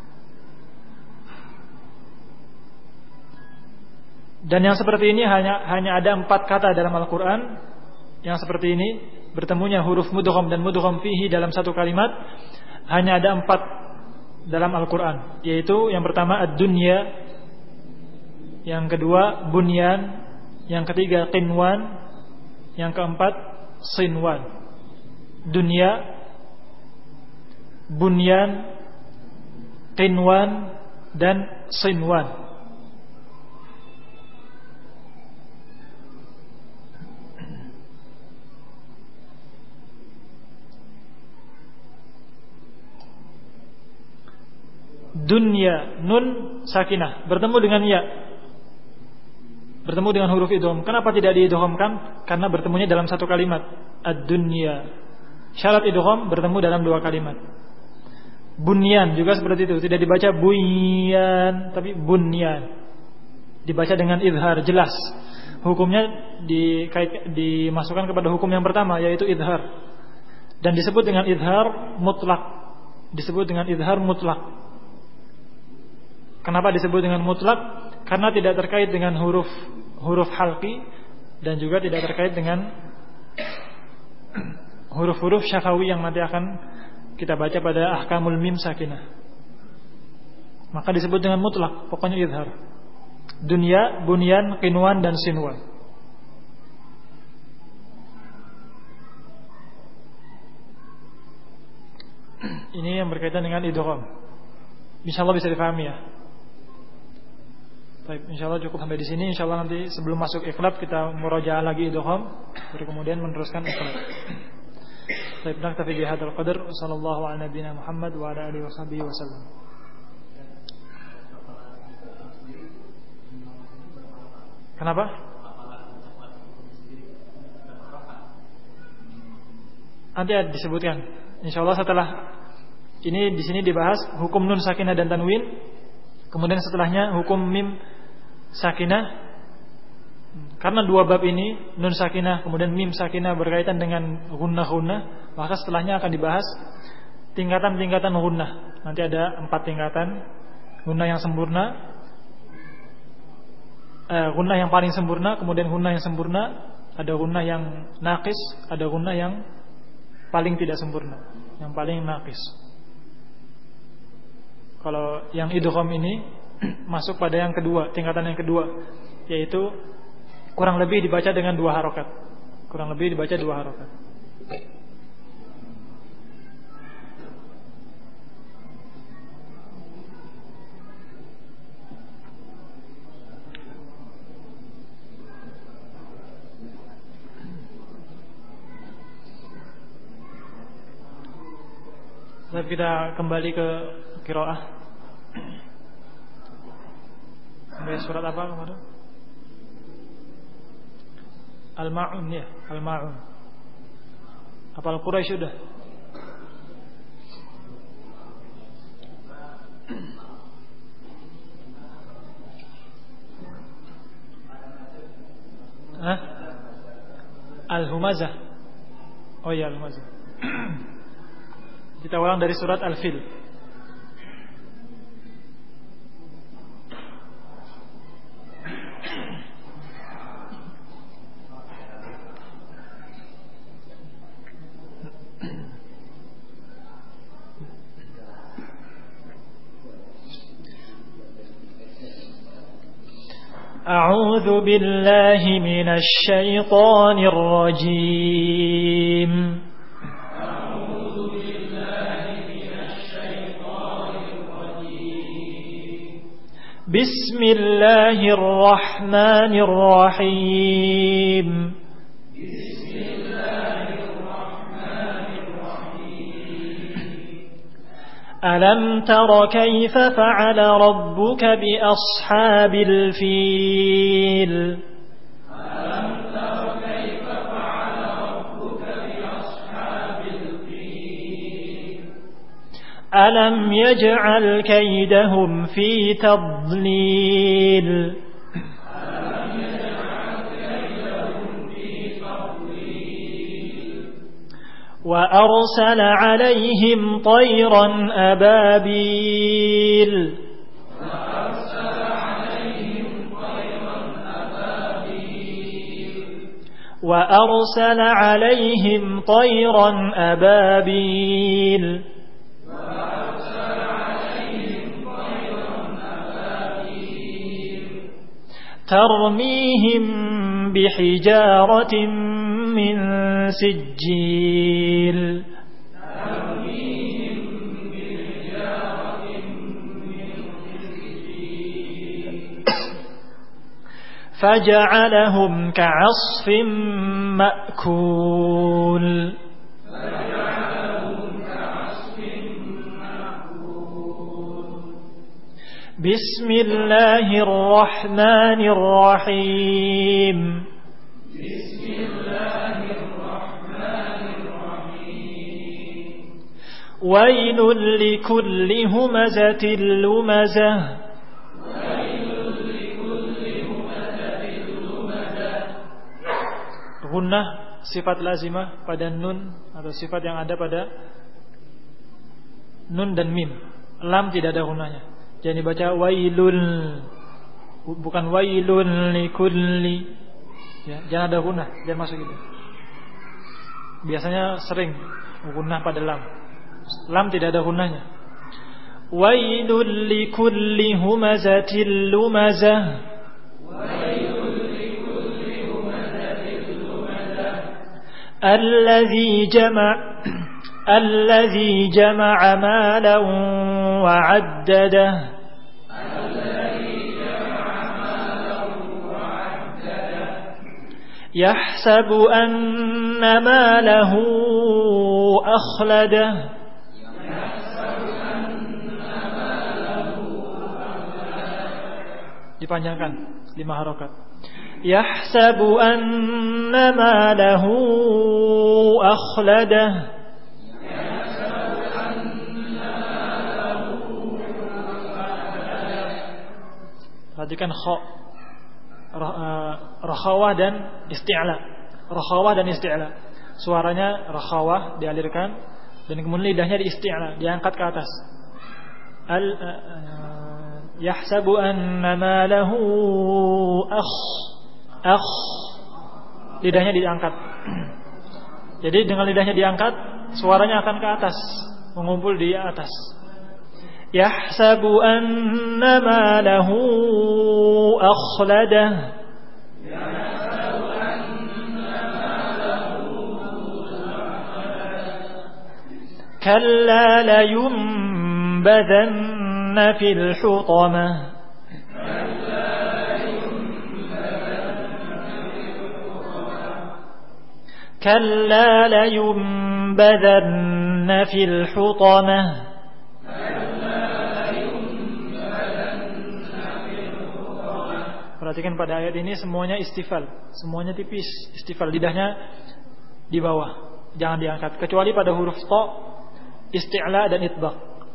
Dan yang seperti ini hanya ada 4 kata dalam Al-Quran yang seperti ini, bertemunya huruf mudgham dan mudgham fihi dalam satu kalimat, hanya ada 4 dalam Al-Quran, yaitu yang pertama ad-dunya, yang kedua bunyan, yang ketiga qinwan, yang keempat sinwan. Dunya, bunyan, qinwan, dan sinwan. Dunya, nun sakinah bertemu dengan ya, bertemu dengan huruf idgham. Kenapa tidak diidghamkan? Karena bertemunya dalam satu kalimat, ad-dunya. Syarat idgham bertemu dalam 2 kalimat. Bunyan juga seperti itu, tidak dibaca bunyan tapi bunyan, dibaca dengan izhar, jelas. Hukumnya dimasukkan kepada hukum yang pertama, yaitu izhar. Dan disebut dengan izhar mutlak. Kenapa disebut dengan mutlak? Karena tidak terkait dengan huruf halqi dan juga tidak terkait dengan huruf-huruf syafawi yang nanti akan kita baca pada ahkamul mim sakinah. Maka disebut dengan mutlak, pokoknya izhar. Dunya, bunyan, qinwan, dan sinwan. Ini yang berkaitan dengan idgham. Insyaallah bisa difahami ya. Baik, insyaallah cukup sampai di sini. Insyaallah nanti sebelum masuk iqlab kita murajaah lagi idgham, baru kemudian meneruskan iqlab. Baik, naktafi bihadzal qadar. Sallallahu ala nabiyyina Muhammad wa ala alihi washabihi wasallam. Kenapa? Nanti disebutkan. Insyaallah setelah ini di sini dibahas hukum nun sakinah dan tanwin. Kemudian setelahnya hukum mim sakinah. Karena 2 bab ini, nun sakinah kemudian mim sakinah berkaitan dengan gunnah, maka setelahnya akan dibahas tingkatan-tingkatan gunnah. Nanti ada 4 tingkatan. Gunnah yang sempurna, gunnah yang paling sempurna, kemudian gunnah yang sempurna, ada gunnah yang naqis, ada gunnah yang paling tidak sempurna, yang paling naqis. Kalau yang idgham ini masuk pada yang kedua, tingkatan yang kedua, yaitu kurang lebih dibaca dengan 2 harokat. Kurang lebih dibaca 2 harokat. Lalu kita kembali ke qiraah. Sampai surat apa kemarin? Al-Ma'un ya, Al-Ma'un. Hafal Quraisy sudah? Al-Humazah. Oh ya, Al-Humazah. Kita ulang dari surat Al-Fil. أعوذ بالله من الشيطان الرجيم أعوذ بالله من الشيطان الرجيم بسم الله الرحمن الرحيم بسم الله الرحمن الرحيم ألم تر كيف فعل ربك بأصحاب الفيل ألم تر كيف فعل ربك بأصحاب الفيل ألم يجعل كيدهم في تضليل ألم يجعل كيدهم في تضليل وأرسل عليهم طيرا أبابيل وأرسل عليهم طيرا أبابيل ترميهم بحجارة من سجيل فجعلهم كعصف مأكول بسم الله الرحمن الرحيم بسم الله الرحمن الرحيم ويل لكل همزة لمزة Gunnah sifat lazimah pada nun atau sifat yang ada pada nun dan mim. Lam tidak ada gunnahnya. Jadi baca wailul, bukan wailul likulli. Ya, jangan ada gunnah, jangan masuk itu. Biasanya sering gunnah pada lam. Lam tidak ada gunnahnya. Wailul likulli humazatil lumazah. الذي جمع مالا وعدده يحسب أن ماله أخلده dipanjangkan 5 harokat. يحسب أن ماله أخلده perhatikan kha rakhawah dan isti'la. Rakhawah dan isti'la. Suaranya rakhawah dialirkan dan kemudian lidahnya di-isti'la, diangkat ke atas. Yahsabu anna malahu lidahnya diangkat. Jadi dengan lidahnya diangkat, suaranya akan ke atas, mengumpul di atas. Yahsabu anna malahu akhladah. Kalla la yunbadanna fil hutamah. كلا لينبذن في الحطمة Perhatikan pada ayat ini semuanya istifal, semuanya tipis, istifal, lidahnya di bawah, jangan diangkat kecuali pada huruf ta, isti'la dan itbaq.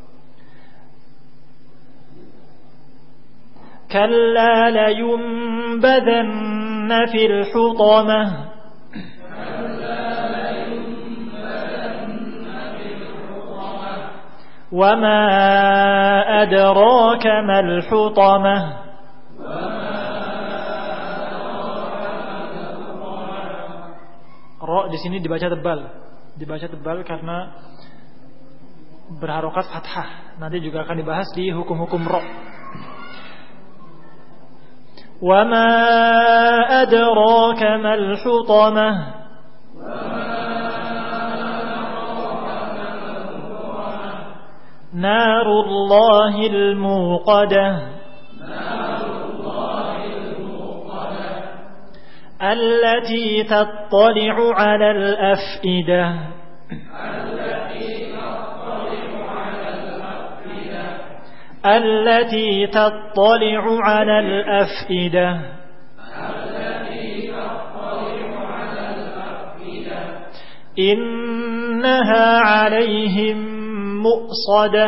Kalla layunbadhanna fil hutamah وما أدراك ما الحطمة Ra di sini dibaca tebal karena berharokat fathah. Nanti juga akan dibahas di hukum-hukum ra. وما أدراك ما الحطمة نار الله الموقدة التي تطلع على الأفئدة التي تطلع على الأفئدة إنها عليهم مؤصدة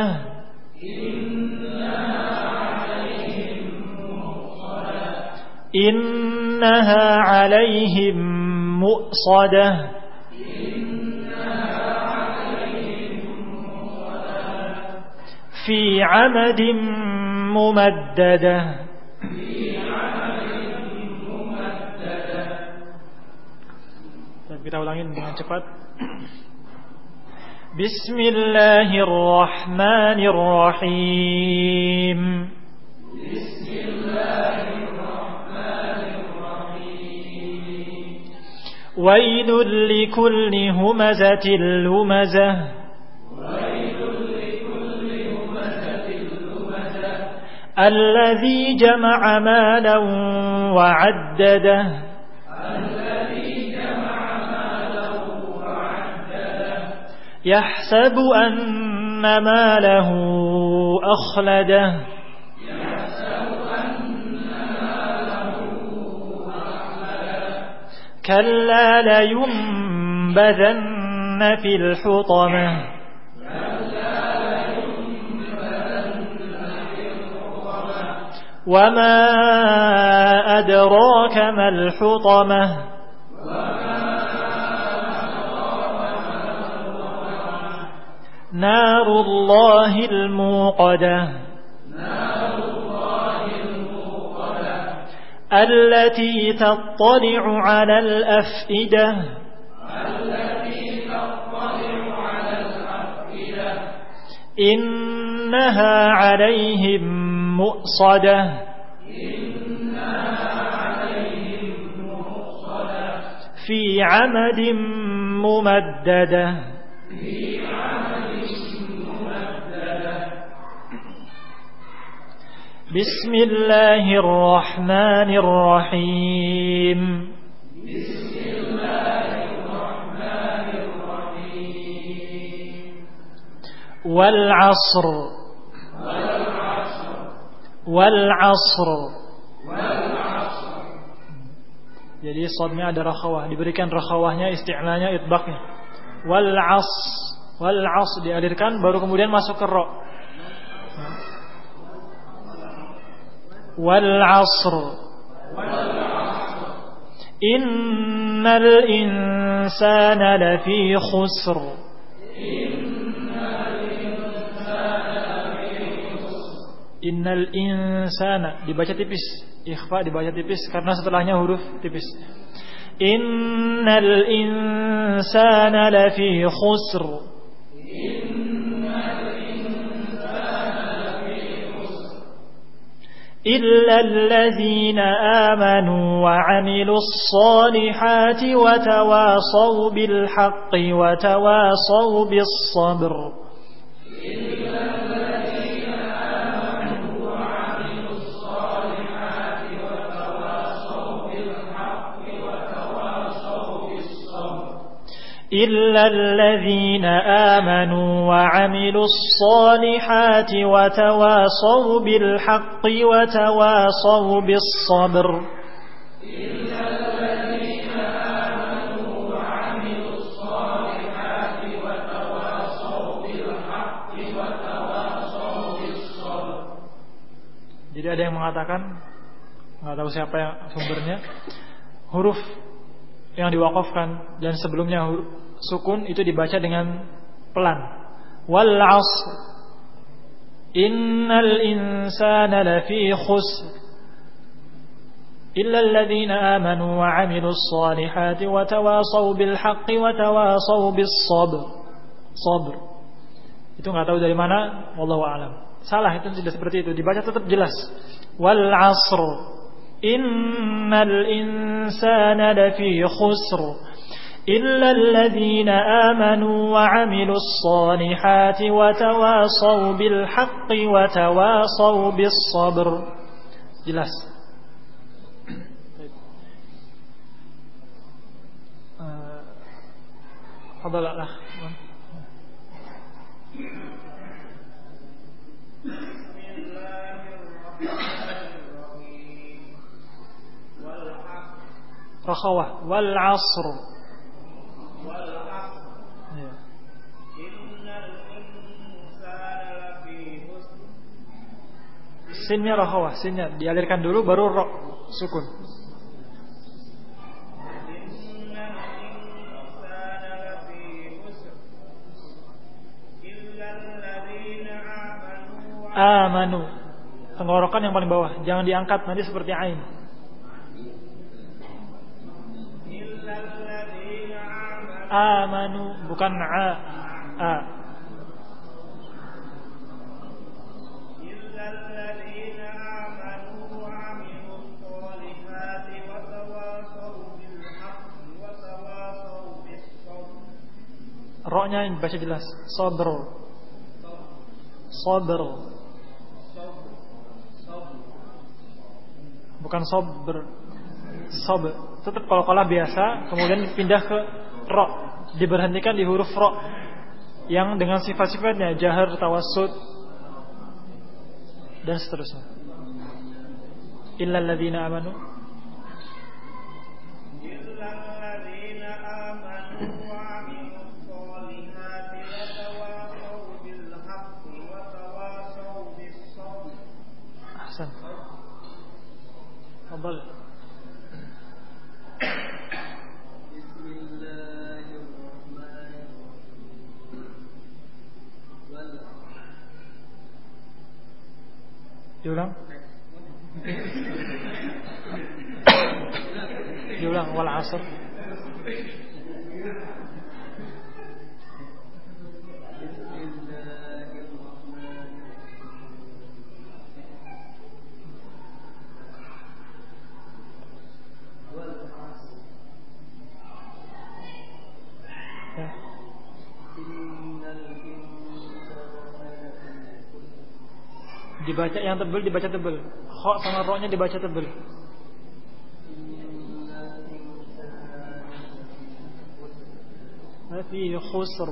إنها عليهم مؤصدة في عمد ممددة. Kita ulangin dengan cepat. Bismillahirrahmanirrahim. Wailul likulli humazatil lumazah الذي جمع مالا وعدده يحسب أن ماله أخلده كلا لينبذن في الحطمة وما أدراك ما الحطمة نار الله الموقدة التي تطلع على الأفئدة إنها عليهم مؤصدة في عمد ممددة. بسم الله الرحمن الرحيم. والعصر والعصر. Jadi sodnya ada rakhawah, diberikan rakhawahnya, isti'lanya, itbaqnya. Wal as dialirkan baru kemudian masuk ke ra. Wal asr innal insana lafi khusr. Innal insana dibaca tipis, ikhfa dibaca tipis karena setelahnya huruf tipis. Innal insana lafi khusr. Illa alladhina amanu wa 'amilus solihati wa tawasaw bil haqqi wa tawasaw bis sabr. إلا الذين آمنوا وعملوا الصالحات وتواصوا بالحق وتواصوا بالصبر. إلا الذين آمنوا وعملوا الصالحات وتواصوا بالحق وتواصوا بالصبر. Jadi ada yang mengatakan, nggak tahu siapa yang sumbernya, huruf yang diwakafkan dan sebelumnya sukun itu dibaca dengan pelan. Wal 'asr innal insana lafi khusr illa alladhina amanu wa 'amilus solihati wa tawasaw bil haqqi wa tawasaw bis sabr. Itu enggak tahu dari mana, wallahu a'lam. Salah, itu tidak seperti itu, dibaca tetap jelas. Wal 'asr Innal insana lafi khusr illa alladhina amanu wa 'amilus solihati wa tawasaw bil haqqi wa tawasaw bis sabr. Jelas. Fadhalah. Rakhawah wal 'asr. Wal 'asr. Ya. Innal insana lafi khusr. Sinnya rakhawah, sinnya dialirkan dulu baru ra sukun. Innal insana lafi khusr. Illa alladziina amanu. Tenggorokan yang paling bawah, jangan diangkat nanti seperti ain. Amanu bukan a. Ro-nya baca jelas. Sabr. Sabr. Bukan sabr. Sabr. Tetap kalau biasa, kemudian pindah ke ro, diberhentikan di huruf ro yang dengan sifat-sifatnya jahar, tawassut dan seterusnya. Illal ladzina amanu. Illal ladzina amanu wa 'amilus solihati wa tawasaw bil haqqi wa tawasaw bis sabr. Ahsan. Fadhal. Diulang wal 'asr. Dibaca yang tebal, dibaca tebal. Kha sama ro-nya dibaca tebal. Fi khusr.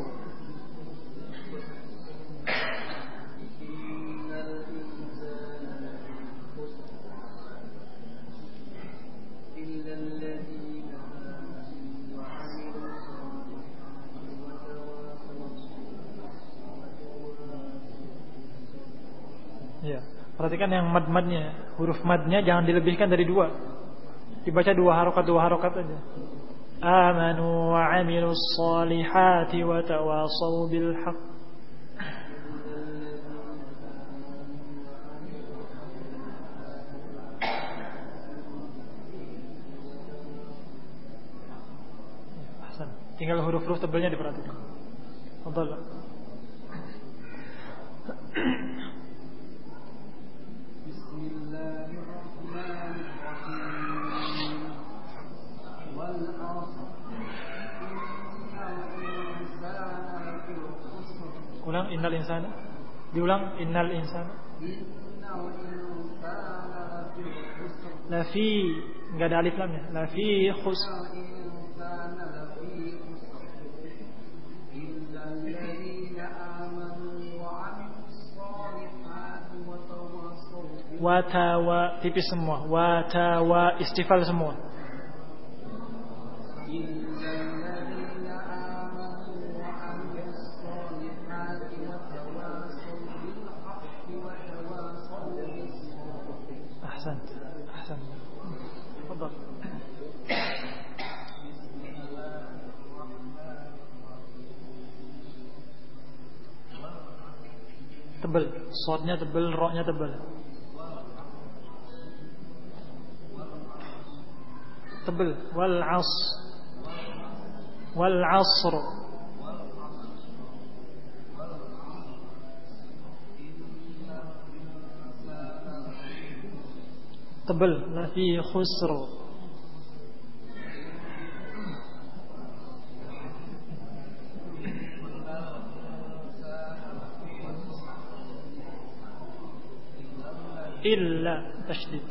Ya, perhatikan yang mad-madnya, huruf madnya jangan dilebihkan dari 2. Dibaca 2 harokat aja. Amanu wa 'amilus solihati wa tawasaw bil haqq. Ahsan. Tinggal huruf-huruf tebelnya diperhatikan. Fadhal. Ulang innal insana. Diulang innal insana. Lafi, enggak ada alif lamnya. Lafi khusr. Watawa tipis semua. Watawa istifal semua. Ahsan. Tafadhal. Tebal, shadnya tebal, ra-nya tebal. Tebal wal 'asr. tebal, lafi khusr. Illa tasydid.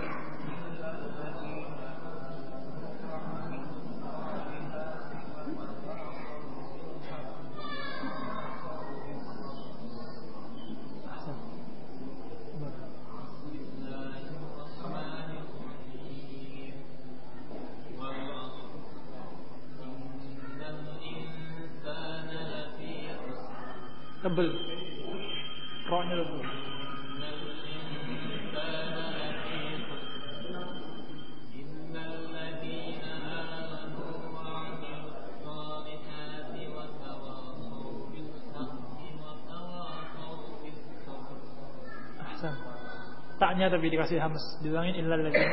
Tebal. Roknya tebal. Ahsan. Taknya tapi dikasih hamas. Diulangin illal ladzina.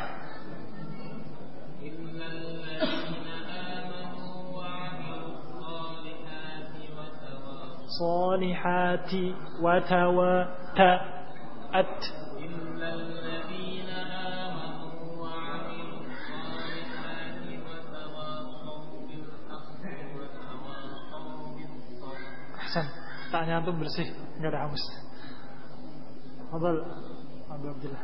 Salihati wa tawat innal ladzina amanu wa 'amilus salihati wa tawassaw bil haqqi wa tawassaw bis sabr. Ahsan. Taknya antum bersih, enggak ada hamus. Fadhal Abu Abdullah.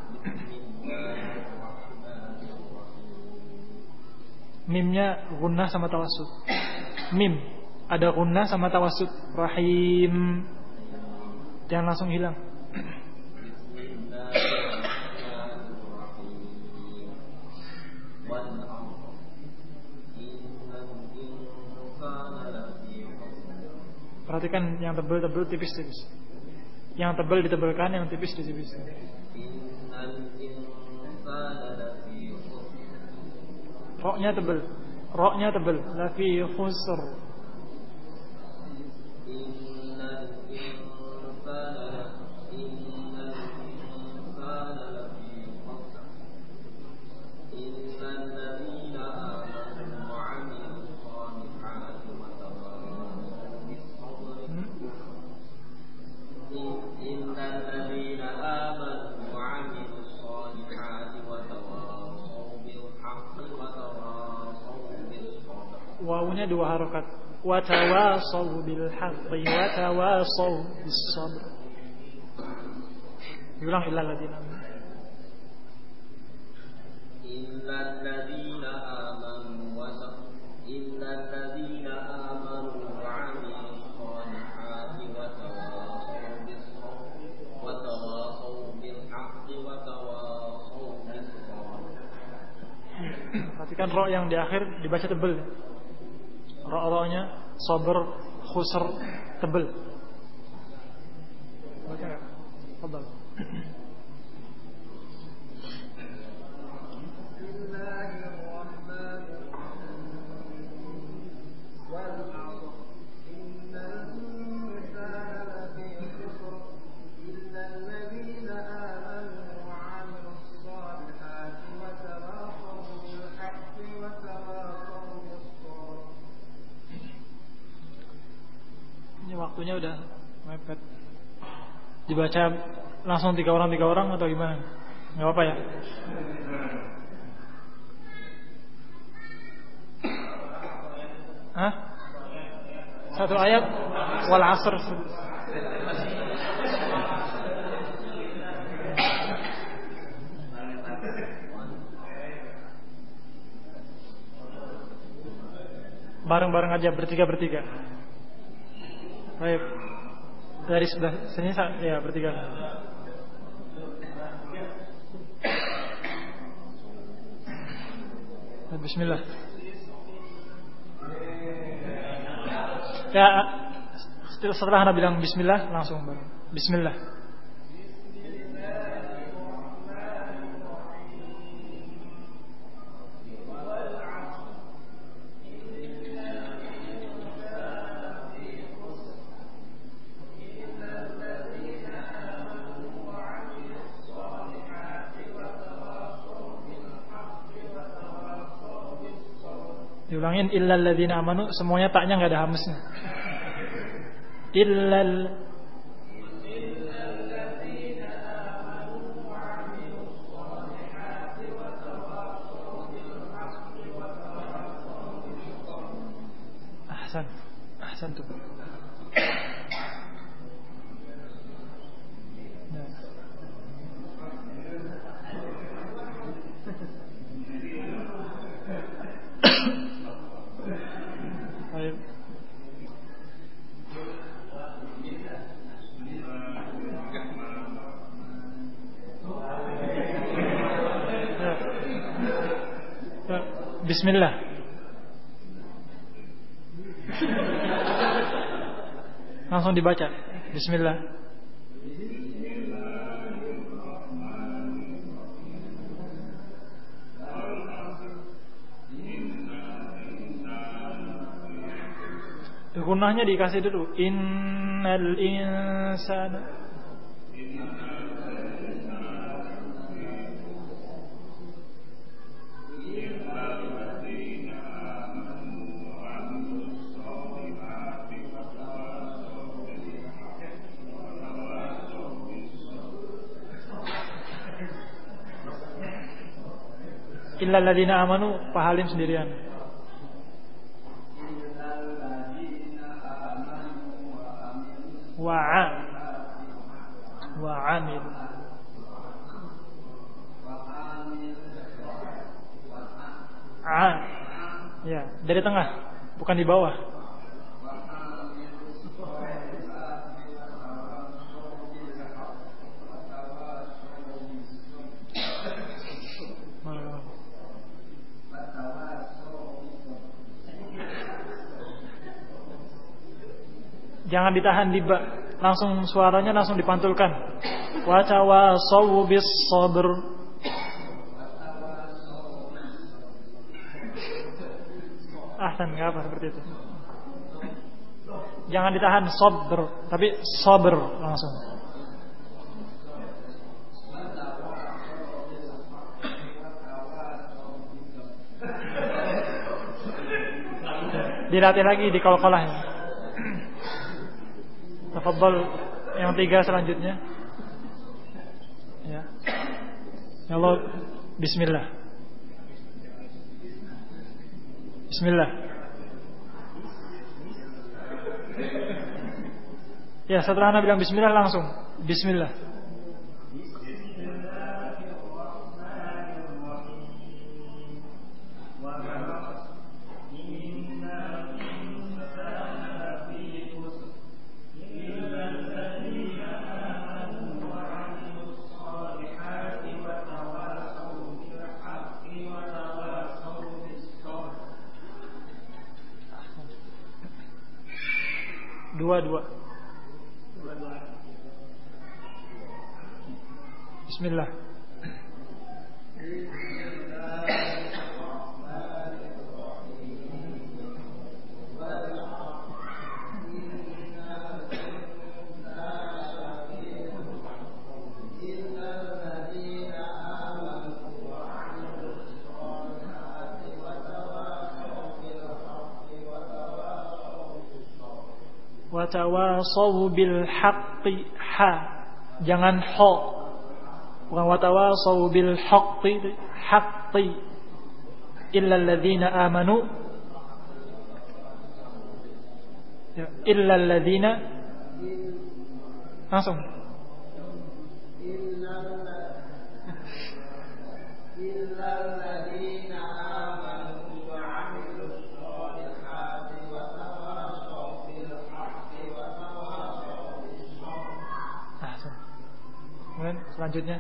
Mimnya gunnah sama tawassut. Mim ada gunnah sama tawassut. Rahim. Jangan langsung hilang. Perhatikan yang tebal-tebal, tipis-tipis. Yang tebal ditebalkan, yang tipis ditipis. Roknya tebal. Roknya tebal. Lafi khusr. Wawunya dua harokat. Wa tawasaw bil haqqi wa tawasaw bis sabr. Diulang illal ladzina amanu. Illal ladzina amanu wa illal ladzina amanu wa 'amilus salihati wa tawasaw bis sabr wa tawasaw bil haqqi wa tawasaw bis sabr. Perhatikan ro yang di akhir dibaca tebal. Ro-ro-nya sabr, khusr, tebal. Baca enggak? Fadhal. Waktunya udah mepet. Dibaca langsung tiga orang atau gimana? Nggak apa-apa ya? Hah? Satu ayat wal asr. Bareng-bareng aja bertiga. Baik. Dari sebelah sini ya bertiga. Bismillah. Ya, setelah Anda bilang bismillah langsung bareng. Bismillah. Diulangin illal ladzina amanu, semuanya taknya enggak ada hamusnya. Illal Ahsan tuh. Baik. Bismillah. Langsung dibaca. Bismillah. Gunahnya dikasih dulu. Innal insana. Illal ladzina amanu, Pak Halim sendirian. Wa'amil. Ya, dari tengah, bukan di bawah. Jangan ditahan di langsung suaranya langsung dipantulkan. Wa tawassaw bis sabr. Ahsan, enggak apa seperti itu. Jangan ditahan sabr, tapi sabr langsung. Dilatih lagi di qalqalahnya. Tafadhal yang 3 selanjutnya. Ya. Ya Allah, bismillah. Bismillah. Ya, setelah Anda bilang bismillah langsung bismillah. Dua. Bismillah. Watawasaw bil haqqi, ha, jangan ho, bukan watawasaw bil haqqi, haqqi, illal ladzina amanu, ya, illal ladzina, langsung illal ladzina amanu wa 'amilus shalihati wa tawasaw bil haqqi wa tawasaw bis sabr. Kemudian selanjutnya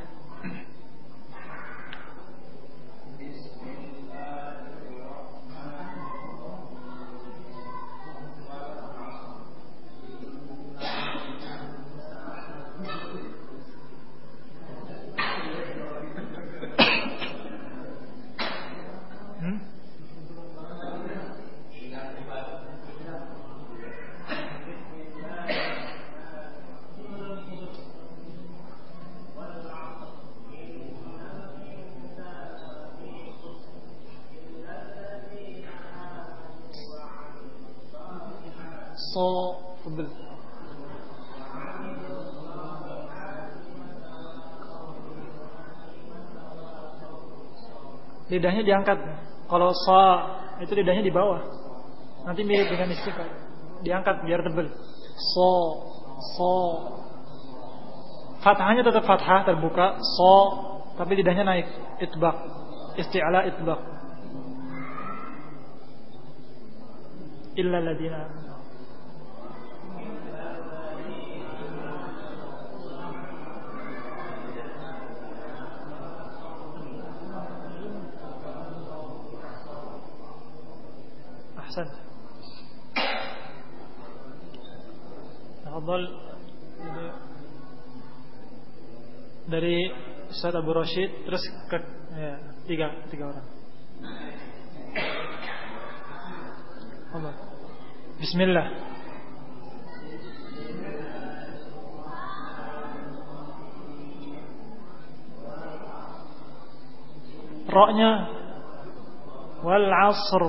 lidahnya diangkat. Kalau sa itu lidahnya di bawah. Nanti mirip dengan istiqal. Diangkat biar tebal. So. Fathahnya tetap fathah terbuka. So. Tapi lidahnya naik. Itbaq. Isti'ala itbaq. Illa ladina. Ahsan. Tafadhal. Dari Ustaz Abu Rashid terus ke ya, tiga orang. Allah. Bismillah. Ra-nya wal 'asr.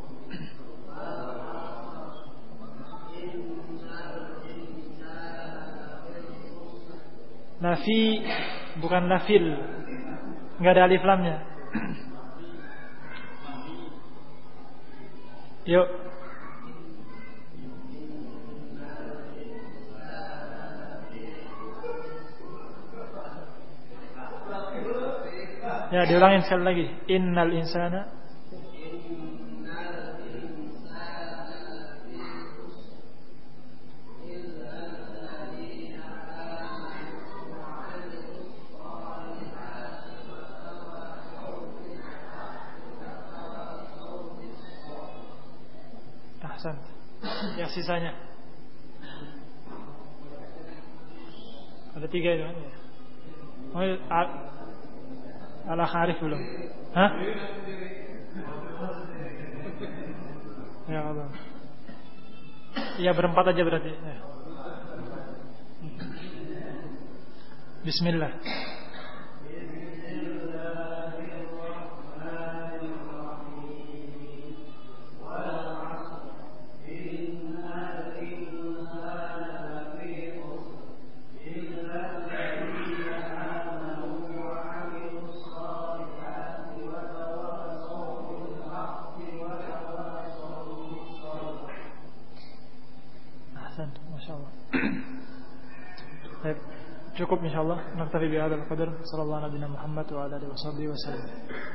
Nafi bukan lafil. Enggak ada alif lamnya. Yuk. Ya, diulangin sekali lagi. Innal insana Ahsan. Yang sisanya ada 3 itu kan ya. Oh, Al-Akh Arif belum? Hah? Ya Allah. Ya berempat aja berarti ya. Bismillah. Cukup insyaallah. Naktafi bihadzal qadar. Sallallahu alaihi wa sallam.